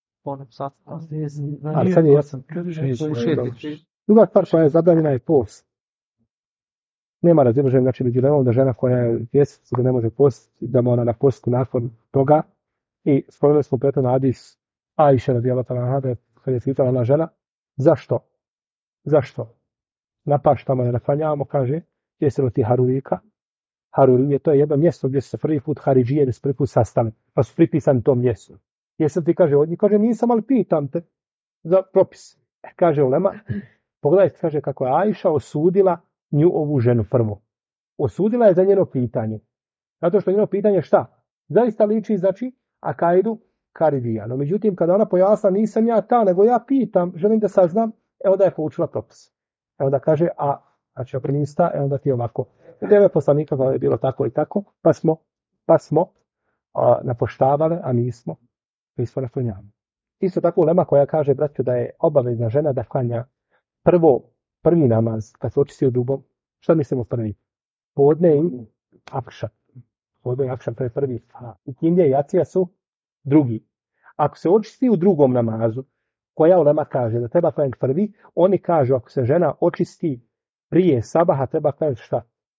Ali sad je jasno. Druga stvar koja je zabranjena je post. Nema razilaženja znači među ulemom da žena koja je vjesnica da ne može postiti, da mora na postu nakon toga. I spomenuli smo prethodno hadis Ajše radijallahu anha kad je pitala ona žena, zašto? Napaštamo je naklanjavamo, kaže, jesi li ti Harurika? Harurije, to je jedno mjesto gdje su se prvi put Haridžije prvi put sastali, pa su pripisani tom mjestu. Jesi ti, kaže, od njih? Kaže, nisam, ali pitam te za propis. Kaže ulema, pogledajte, kaže, kako je Ajša osudila nju ovu ženu prvo. Osudila je za njeno pitanje. Zato što njeno pitanje šta? Zaista liči, znači, akaidu Karidija. No međutim, kada ona pojasna, nisam ja ta, nego ja pitam, želim da saznam, onda je poučila propis. Onda kaže, znači ako nisi ta, onda ti je ovako. Vrijeme poslanika je bilo tako i tako, pa smo napoštavali, a nismo naklonjavali. Isto tako ulema koja kaže, braćo, da je obavezna žena da klanja prvi namaz, kad se očisti u dubom. Šta mislimo prvi? Podne i akšam. Podne i akšam, to je prvi. I kindija i jacija su drugi. Ako se očisti u drugom namazu, koja ulema kaže da treba klanjati prvi, oni kažu ako se žena očisti prije sabaha, treba klanjati šta?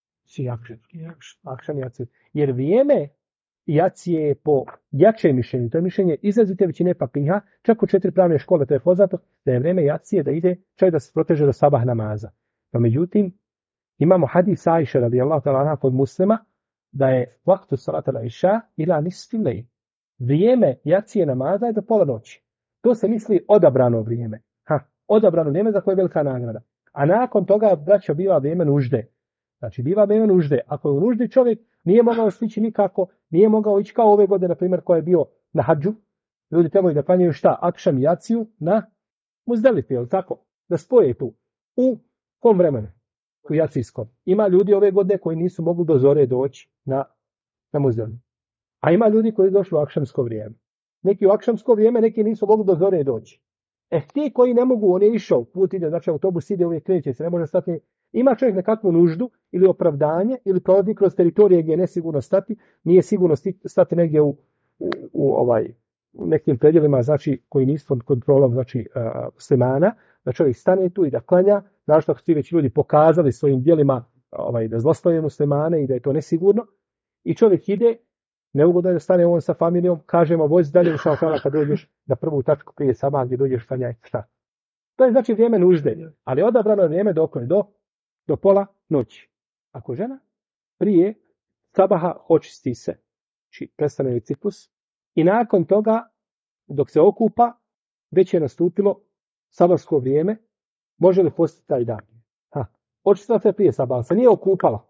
Akšam jacija. Jer vrijeme jacije je po jačem mišljenju, to je mišljenje izrazite većine papiha, čak u 4 pravne škole, to je poznato, da je vrijeme jacije da ide čak da se proteže do sabah namaza. No međutim, imamo hadis Ajše radijallahu ta'ala anha kod Muslima, da je vaktu salata la iša ila nisfi lejl. Vrijeme jacije namaza je do pola noći. To se misli odabrano vrijeme. Odabrano vrijeme za koje je velika nagrada. A nakon toga, braćo, biva vrijeme nužde. Znači, biva vrijeme nužde. Ako je u nuždi čovjek, nije mogao stići nikako, nije mogao ići kao ove godine, na primjer, ko je bio na hadžu. Ljudi trebaju da klanjaju šta? Akšam i jaciju na Muzdelifi, jel tako? Da spoje tu. U kom vremenu? U jacijskom. Ima ljudi ove godine koji nisu mogli do zore doći na Muzdelifi. A ima ljudi koji došli u akšamsko vrijeme. Neki u akšamsko vrijeme, neki nisu mogli do zore doći. Ti koji ne mogu, on je išao, put ide, znači autobus ide, uvijek kreće se, ne može stati. Ima čovjek nekakvu nuždu ili opravdanje ili prolazi kroz teritorije gdje je nesigurno stati, nije sigurno stati negdje u nekim predjelima, znači koji nisu pod kontrolom, znači muslimana, da čovjek stane tu i da klanja, našto ako su već ljudi pokazali svojim djelima da zlostavljaju muslimane i da je to nesigurno, i čovjek ide, neugodno je da stane on sa familijom, kažemo vozi dalje u šalkala kad dođeš na prvu tačku prije sabah gdje dođeš klanjaj, šta? To je znači vrijeme nužde, ali odabrano je vrijeme do pola noći. Ako žena prije sabaha očisti se, znači prestane joj ciklus, i nakon toga, dok se okupa, već je nastupilo sabarsko vrijeme, može li postiti taj dan? Očistila se prije sabaha, se nije okupala.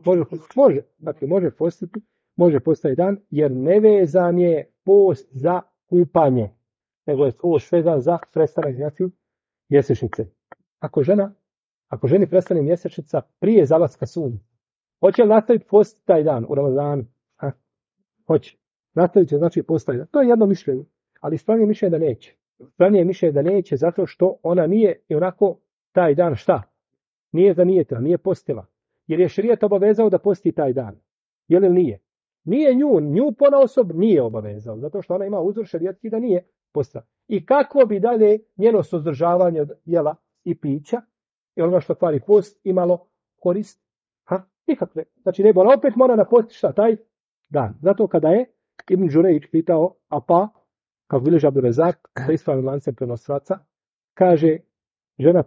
Može postati dan, jer nevezan je post za kupanje, nego je post vezan za prestanak mjesečnice. Ako ženi prestane mjesečnica prije zalaska sunca, hoće li nastaviti postiti taj dan u Ramazanu? Hoće. Nastavit će, znači, postati dan. To je jedno mišljenje, ali ispravnije mišljenje da neće. Ispravnije mišljenje da neće zato što ona nije i onako taj dan šta? Nije zanijetila, nije postila. Jer je šerijat obavezao da posti taj dan. Je li nije? Nije nju ponaosob nije obavezao, zato što ona ima uzor šerijatski da nije postila. I kako bi dalje njeno suzdržavanje od jela i pića i ono što kvari post imalo korist? Nikakve. Znači, nego ona opet mora napostiti šta taj dan. Zato kada je Ibn Đurejć pitao, kako bilježi Abdurezak, sa ispravnim lancem prenosilaca, kaže, žena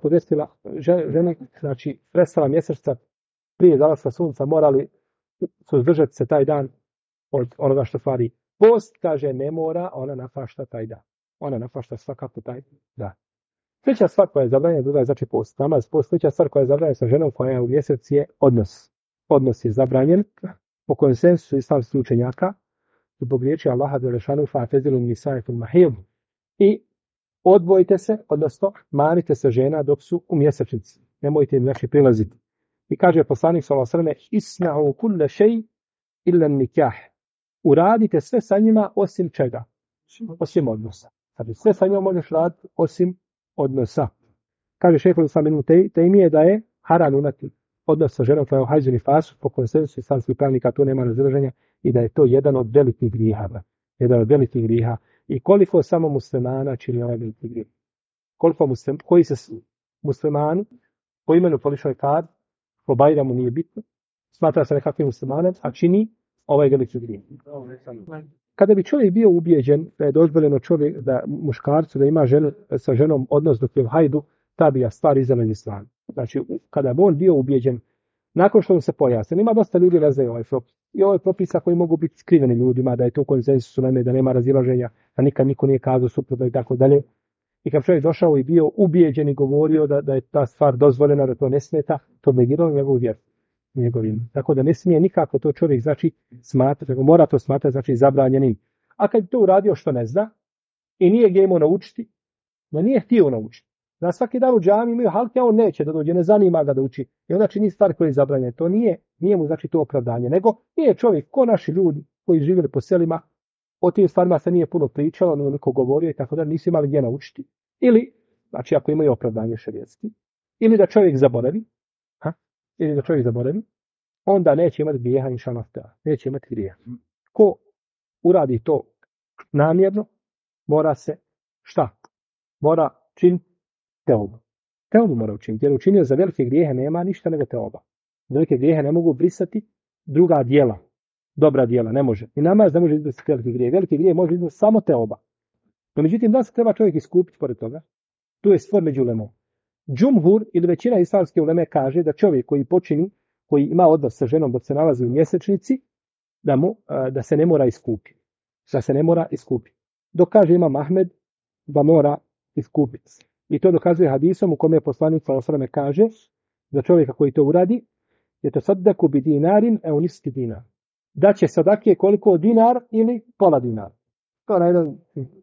prestala mjeseca prije zalaska sunca, morali suzdržati se taj dan od onoga što kvari post, kaže, ne mora, ona nafašta taj dan. Ona nafašta svakako taj dan. Sljedeća stvar koja je zabranjena, druga je znači post. Namaz, post, sljedeća stvar koja je zabranjena sa ženom koja je u mjesec je odnos. Odnos je zabranjen po konsensusu islamskih učenjaka zbog riječi Allaha dželešanu fa'tezilu nisae fil mahid. I odvojite se, odnosno manite se žena dok su u mjesečnici. Nemojte im znači prilaziti. I kaže poslanik sallallahu alejhi ve sellem isna'u kulla shay illa nikah. Uradite sve sa njima osim čega? Osim odnosa. Znači sve sa njima možeš raditi osim odnosa. Kaže šejhul islam ibn Tejmije da je haram imati odnos sa ženom koja je u hajzu nifasu, po konsensusu islamskih pravnika tu nema razilaženja, i da je to jedan od velikih grijeha. Jedan od velikih grijeha. I koliko samo muslimana čini ovaj veliki grijeh? Koji se muslimani po imenu polišoj kad, po Bajramu nije bitno, smatra se nekakvim muslimanem, a čini ovaj veliki grijeh. Kada bi čovjek bio ubijeđen da je dozvoljeno da muškarcu da ima sa ženom odnos dok je u hajdu, ta bi ja stvar izdala iz islama. Znači, kada bi on bio ubijeđen, nakon što mu se pojasni, ima dosta ljudi razdaju ovaj propis. I ovaj propisa koji mogu biti skriveni ljudima, da je to konsensus da nema razilaženja, da nikad niko nije kazao suprotno i tako dalje. I kad čovjek došao i bio ubijeđen i govorio da je ta stvar dozvoljena, da to ne smeta, to negiralo njegovu vjeru. Tako da ne smije nikako to čovjek znači smatrati, mora to smatrati znači zabranjenim. A kad je to uradio što ne zna i nije ga imao naučiti, no nije htio naučiti. Na svaki dan u džami imaju halke, a on neće da dođe, ne zanima ga da uči. I onda čini stvari koje je zabranjeno. To nije mu znači to opravdanje, nego nije čovjek ko naši ljudi koji živjeli po selima, o tim stvarima se nije puno pričalo, no niko govorio i tako da nisu imali gdje naučiti. Ili, znači ako imaju opravdanje šerijatski, ili da čovjek zaboravi, onda neće imati grijeha, inšallah, neće imati grijeha. Ko uradi to namjerno, mora se, šta? Mora činiti teobu. Teobu mora učiniti, jer učinio za velike grijehe nema ništa nego teoba. Velike grijehe ne mogu brisati druga djela, dobra djela, ne može. I namaz ne može izbrisati velike grijehe. Velike grijehe može izbrisati samo teoba. No, međutim, da se treba čovjek iskupiti pored toga, tu je stvar među ulemom. Džumhur ili većina islamske uleme kaže da čovjek koji ima odnos sa ženom dok se nalazi u mjesečnici, da se ne mora iskupiti. Da se ne mora iskupiti. Dok kaže Imam Ahmed da mora iskupiti. I to dokazuje hadisom u kome je poslanik sallallahu alejhi ve sellem kaže za čovjeka koji to uradi, je to sadaku bi dinarin e uniski dinar. Da će sadake koliko dinar ili pola dinara. To je na jedan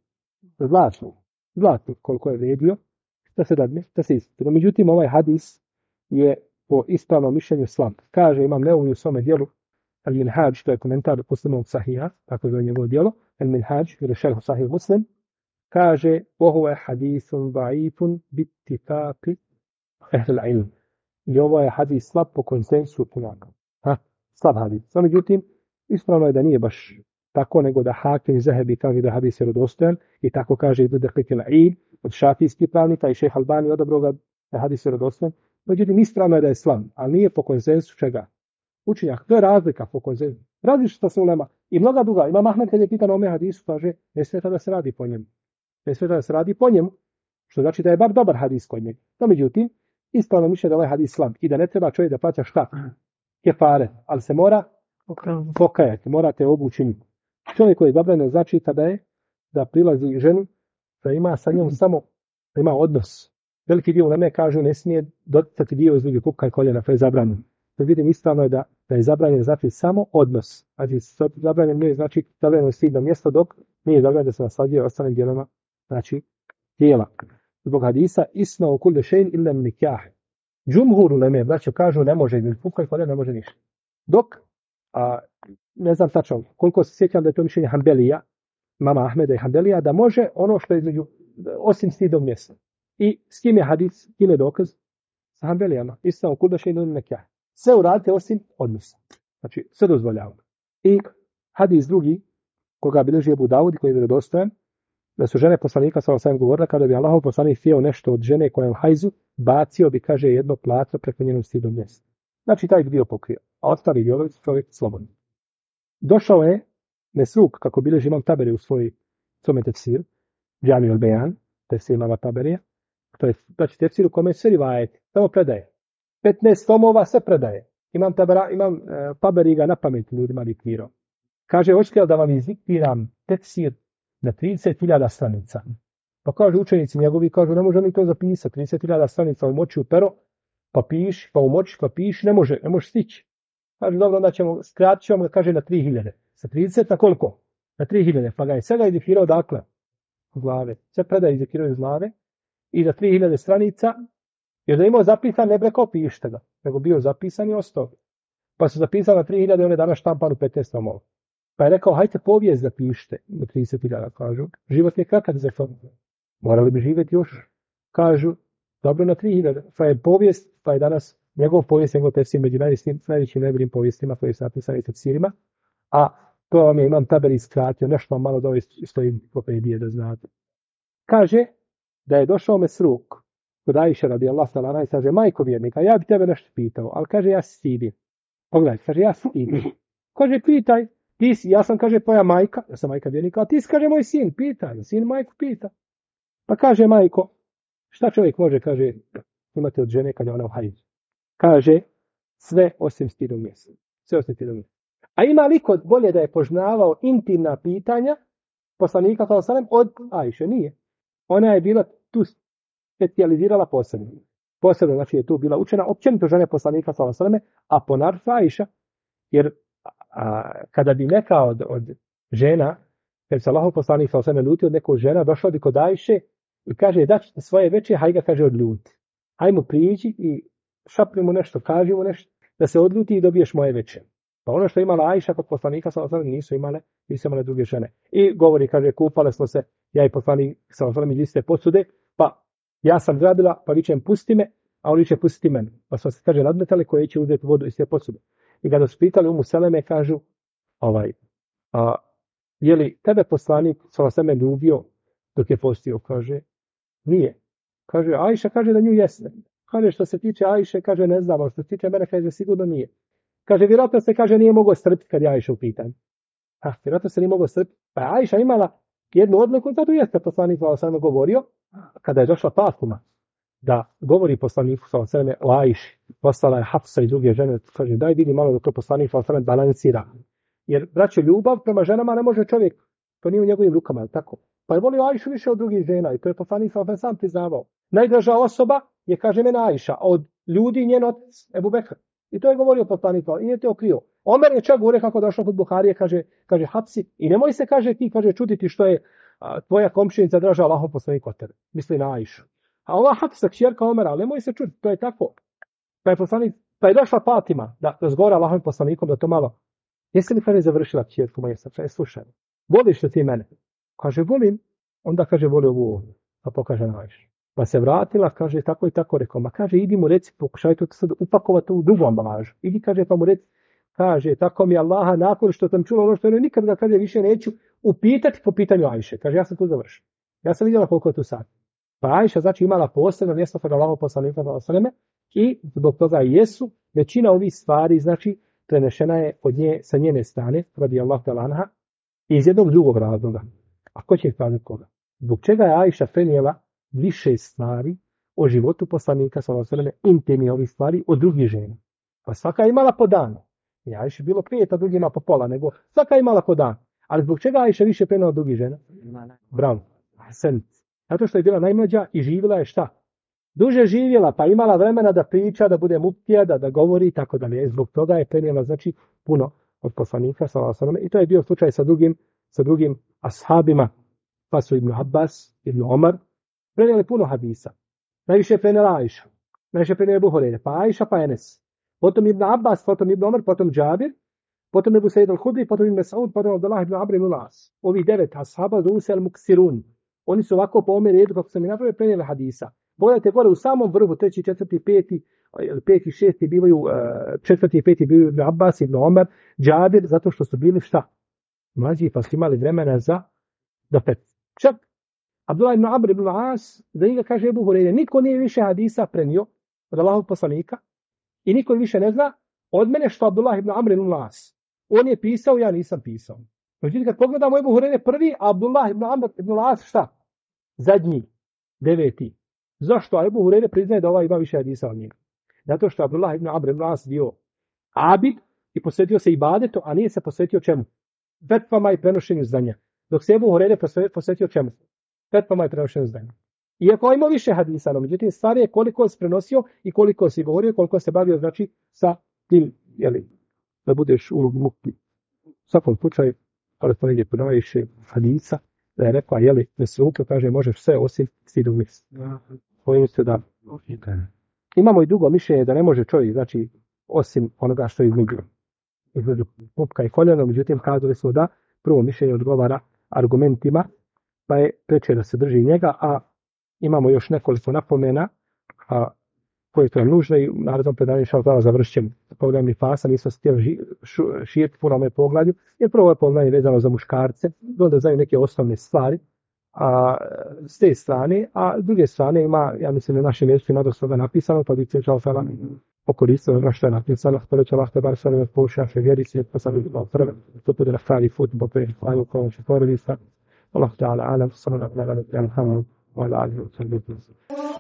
zlatni koliko je vredio, da se dadne, da se ispita. Međutim, ovaj hadis je po ispravnom mišljenju slab. Kaže Imam Nevevi u svome djelu Al-Minhadž, to je komentar Muslimovog Sahija, tako zove njegovo djelo, Al-Minhadž, ili šerhu Sahih Muslim, kaže ovo je hadisun da'ifun bittifaqi ehl ilm. I ovo je hadis slab po konsensu učenjaka. Slab hadis. No, međutim, ispravno je da nije baš tako, nego da Hakim i Zahebi kaže da hadis je vjerodostojan i tako kaže Ibn Daqiq al-Eid od šafijskih pravnika i šejh Albani odobro ga da hadis je vjerodostojan. Međutim, ispravno je da je slab, ali nije po konsensu čega? Učenjaka. To je razlika po konsensu. Različita se ulema. I mnoga druga. Imam Ahmed kad je pitan o ome hadisu, kaže ne smeta da se radi po njemu. Ne smeta da se radi po njemu, što znači da je bar dobar hadis kod njega. No, međutim, ispravno mišljenje da ovaj hadis slab i da ne treba čovjek da plaća šta? Kefare, ali se mora pokajati, morate obučiniti. Čovjek koji je zabranjeno znači kada je da prilazi ženu, da ima sa njom samo, da ima odnos. Veliki dio uleme kažu ne smije doticati dio između kuka i koljena, to je zabranjeno. To vidim ispravno je da je zabranjeno znači samo odnos. Znači zabranjeno nije znači zabranjeno stidno mjesto dok nije zabranjeno da se naslađuje ostalim dijelama, znači tijela. Zbog hadisa isna u kulli šejin illa nikah. Džumhur uleme braćo kažu ne može između kuka i koljena ne može ništa. Dok ne znam tačno koliko se sjećam da je to mišljenje Hanbelija, mama Ahmeda i Hanbelija, da može ono što je između osim stidnog mjesta. I s kim je hadis, kim je dokaz? Sa Hanbelijama. Isna u kulli šejin illa nikah. Sve uradite osim odnosa. Znači, sve dozvoljava. I hadis drugi, koga bilježi Ebu Davud, koji je vjerodostojan, da su žene poslanika, sallallahu alejhi ve sellem, govorile kada bi Allahov poslanik htio nešto od žene koja je u hajzu, bacio bi, kaže, jedno platno preko njenog stidnog mjesta. Znači, taj bi bio pokrio. A ostali dijelovi su čovjek slobodni. Došao je Mesruk, kako bilježi Imam Taberi u svome tefsir, Džami ul Bejan, tefsir Imama Taberija, to je znači tefsir u kome se rivajeti, samo predaje. 15 tomova se predaje. Imam Taberi ga na pamet ljudima diktirao. Kaže, hoćete da vam izdiktiram tefsir na 30.000 stranica? Pa kažu učenici njegovi, kažu, ne može ni to zapisati. 30.000 stranica umoči u pero, pa piši, pa umoči, pa piši, ne može stići. Kaže, dobro, onda skratit ćemo ga, kaže, na 3.000. Sa 30 na koliko? Na 3.000. Pa ga je svega izdiktirao dakle? U glave. Sve predaje izdiktirao iz glave i za 3.000 stranica. Jer da imao zapisan, ne bi rekao pišite ga, nego bio zapisan i ostao. Pa su zapisali na 3.000 i on je danas štampan u 15 tomova. Pa je rekao, hajte povijest zapišite u 30.000, kažu. Život je kratak za to. Morali bi živjeti još. Kažu, dobro na 3.000. Pa je povijest, pa je danas njegov povijest, njegov tefsir među najvećim najboljim povijestima koji su napisani tefsirima. A to vam je Imam Taberi skratio, nešto vam malo dovoljno stoji enciklopedije da znate. Kaže da je došao Mesruk kod Ajše radijallahu ta'ala anha i kaže, majko vjernika, ja bi tebe nešto pitao, ali kaže, ja stidim. Pogledaj, kaže, ja stidim. Kaže, pitaj, ja sam, kaže, tvoja majka, ja sam majka vjernika, a ti si, kaže, moj sin, pitaj, sin majku pita. Pa kaže, majko, šta čovjek može, kaže, imate od žene kad je ona u hajzu? Kaže, sve osim stidnog mjesta. Sve osim stidnog mjesta. A ima li kod bolje da je poznavao intimna pitanja poslanika sallallahu alejhi ve sellem od Ajše? Nije. Ona je bila tu specijalizirala posebno. Posebno, znači je tu bila učena općenito žene poslanika sallallahu alejhi ve sellem, a ponarfa Ajša, jer kada bi neka od žena Kad se Allahov poslanik sallallahu alejhi ve sellem ljutio od nekog žena, došao bi kod Ajše i kaže, daći ti svoje veće, haj ga, kaže, odljuti. Hajmo priđi i šapni mu nešto, kaži mu nešto, da se odljuti i dobiješ moje veće. Pa ono što je imala Ajša kod poslanika sallallahu alejhi ve sellem nisu imale druge žene. I govori, kaže, kupale smo se, ja i poslanik sallallahu alejhi ve sellem iz iste posude, pa ja sam grabila, pa vičem pusti me, a on viče pusti mene. Pa smo se, kaže, nadmetali koje će uzeti vodu iz te posude. I kada su pitali Umu Seleme, kažu, je li tebe poslanik sallallahu alejhi ve sellem ljubio dok je postio? Kaže, nije. Kaže, Ajša kaže da nju jeste. Kaže, što se tiče Ajše, kaže, ne znam, ali što se tiče mene, kaže, sigurno nije. Kaže, vjerojatno se, kaže, nije mogao strpiti kad je Ajša u pitanju. Vjerojatno se nije mogao strpiti. Pa je Ajša imala jednu odliku, zato jeste poslanik sallallahu alejhi ve sellem govorio, kada je došla Fatuma, da govori poslaniku sallallahu alejhi ve sellem o Ajši, poslala je Hafsa i druge žene, kaže, daj vidi malo da to poslanik sallallahu alejhi ve sellem balansira. Jer, braće, ljubav prema ženama ne može čovjek, to nije u njegovim rukama, je tako? Pa je volio Ajšu više od drugih žena i to je poslanik sallallahu alejhi ve sellem sam priznavao. Najdraža osoba je, kaže, mene Ajša, a od ljudi njen otac Ebu Bekr. I to je govorio poslanik i nije te okrio. Omer je čak govorio kako došao kod Buharije, kaže Hapsi, i nemoj se, kaže, ti, kaže, čuditi što je tvoja komšinica draža Allahov poslanik od tebe. Misli na Ajšu. A ova Hapsa, kćerka Omera, ali nemoj se čuditi, to je tako. Pa je došla Fatima da razgovara Allahovim poslanikom da to malo. Jesi li, kaže, završila kćerku moje srce? Slušaj, voliš li ti mene? Kaže, volim. Onda, kaže, voli ovu, pa pokaže na Ajšu. Pa se vratila, kaže, tako i tako, rekao, ma kaže, idi mu reci, pokušaj to sad upakovati u drugu ambalažu. Idi, kaže, pa mu reci, kaže, tako mi Allaha, nakon što sam čula ono što je nikad ga, kaže, više neću upitati po pitanju Ajše. Kaže, ja sam tu završio. Ja sam vidjela koliko je tu sad. Pa Ajša, znači, imala posebno mjesto kod Allahov poslanika sallallahu alejhi ve sellem i zbog toga jesu većina ovih stvari, znači, prenešena je od nje, sa njene strane, radijallahu ta'ala anha, iz jednog drugog razloga. A ko će kazati koga? Zbog čega je Ajša prenijela više stvari o životu poslanika sallallahu alejhi ve sellem, intimnih ovih stvari od drugih žena. Pa svaka je imala po dan. I Ajša bilo 5, a drugima po pola, nego svaka je imala po dan. Ali zbog čega Ajša više prenijela od drugih žena? Bravo. Zato što je bila najmlađa i živjela je šta? Duže živjela, pa imala vremena da priča, da bude muftija, da govori i tako dalje. Zbog toga je prenijela, znači, puno od poslanika sallallahu alejhi ve sellem. I to je bio slučaj sa drugim ashabima, pa su Ibn Abbas, Ibn Omar, prenijeli puno hadisa. Najviše je prenijela Ajša. Najviše je prenijela Ebu Hurajra, pa Ajša, pa Enes. Potom Ibn Abbas, potom Ibn Omar, potom Džabir, potom Ebu Sejid al-Hudri, potom Ibn Mas'ud, potom Abdullah ibn Amr ibn As. Ovi 9 ashaba zovu se al-Muksirun. Oni su ovako po ome redu, kako sam i napravio, prenijeli hadisa. Pogledajte gore u samom vrhu, 3., 4., 5., 5. 6. bivaju, 4. i 5. bivaju Ibn Abbas, Ibn Omar, Džabir, zato što su bili šta? Mlađi, pa su imali vremena da pet. Čak Abdullah ibn Amr ibn As, za njega kaže Ebu Hurajra, niko nije više hadisa prenio od Allahovog poslanika i niko više ne zna od mene što Abdullah ibn Amr ibn As. On je pisao, ja nisam pisao. Međutim, kad pogledamo Ebu Hurajra prvi, Abdullah ibn Amr ibn As šta? Zadnji, 9. Zašto? A Ebu Hurajra priznaje da ima više hadisa od njega. Zato što Abdullah ibn Amr ibn As bio abid i posvetio se ibadetu, a nije se posvetio čemu? Fetvama i prenošenju znanja. Dok se Ebu Hurajra posvetio čemu? Fetvama i prenošenju znanja. Iako ima više hadisa, no međutim stvar je koliko se prenosio i koliko se govorio, koliko se bavio, znači, sa tim, da budeš u mukti. U svakom slučaju, ali to negdje ponavljajući hadisa, da je rekla, da se kaže, možeš sve osim stidog mjesta. Bojim se da imamo i drugo mišljenje da ne može čovjek, znači, osim onoga što je između pupka i koljena, međutim, kazali smo da prvo mišljenje odgovara argumentima, pa je preče da se drži njega, a imamo još nekoliko napomena, koje to je nužno i u narednom predanju završit ćemo pogledom nifasa, nismo se htjeli širiti puno ome poglavlju, jer prvo je poglavlje vezano za muškarce, onda znaju neke osnovne stvari, s te strane, a s druge strane ima, ja mislim, na našem mjestu ima dosta napisano, pa bi se okoristio ono što je napisano, to će Allah te bar sve poučaše vjeri svijet, pa sam bilo prve, to bude na fali fut, bo prije hvala pomoći porodica, Allah ta'ala alam, sallallahu alaihi wa sallam, wa ala alihi wa sallam.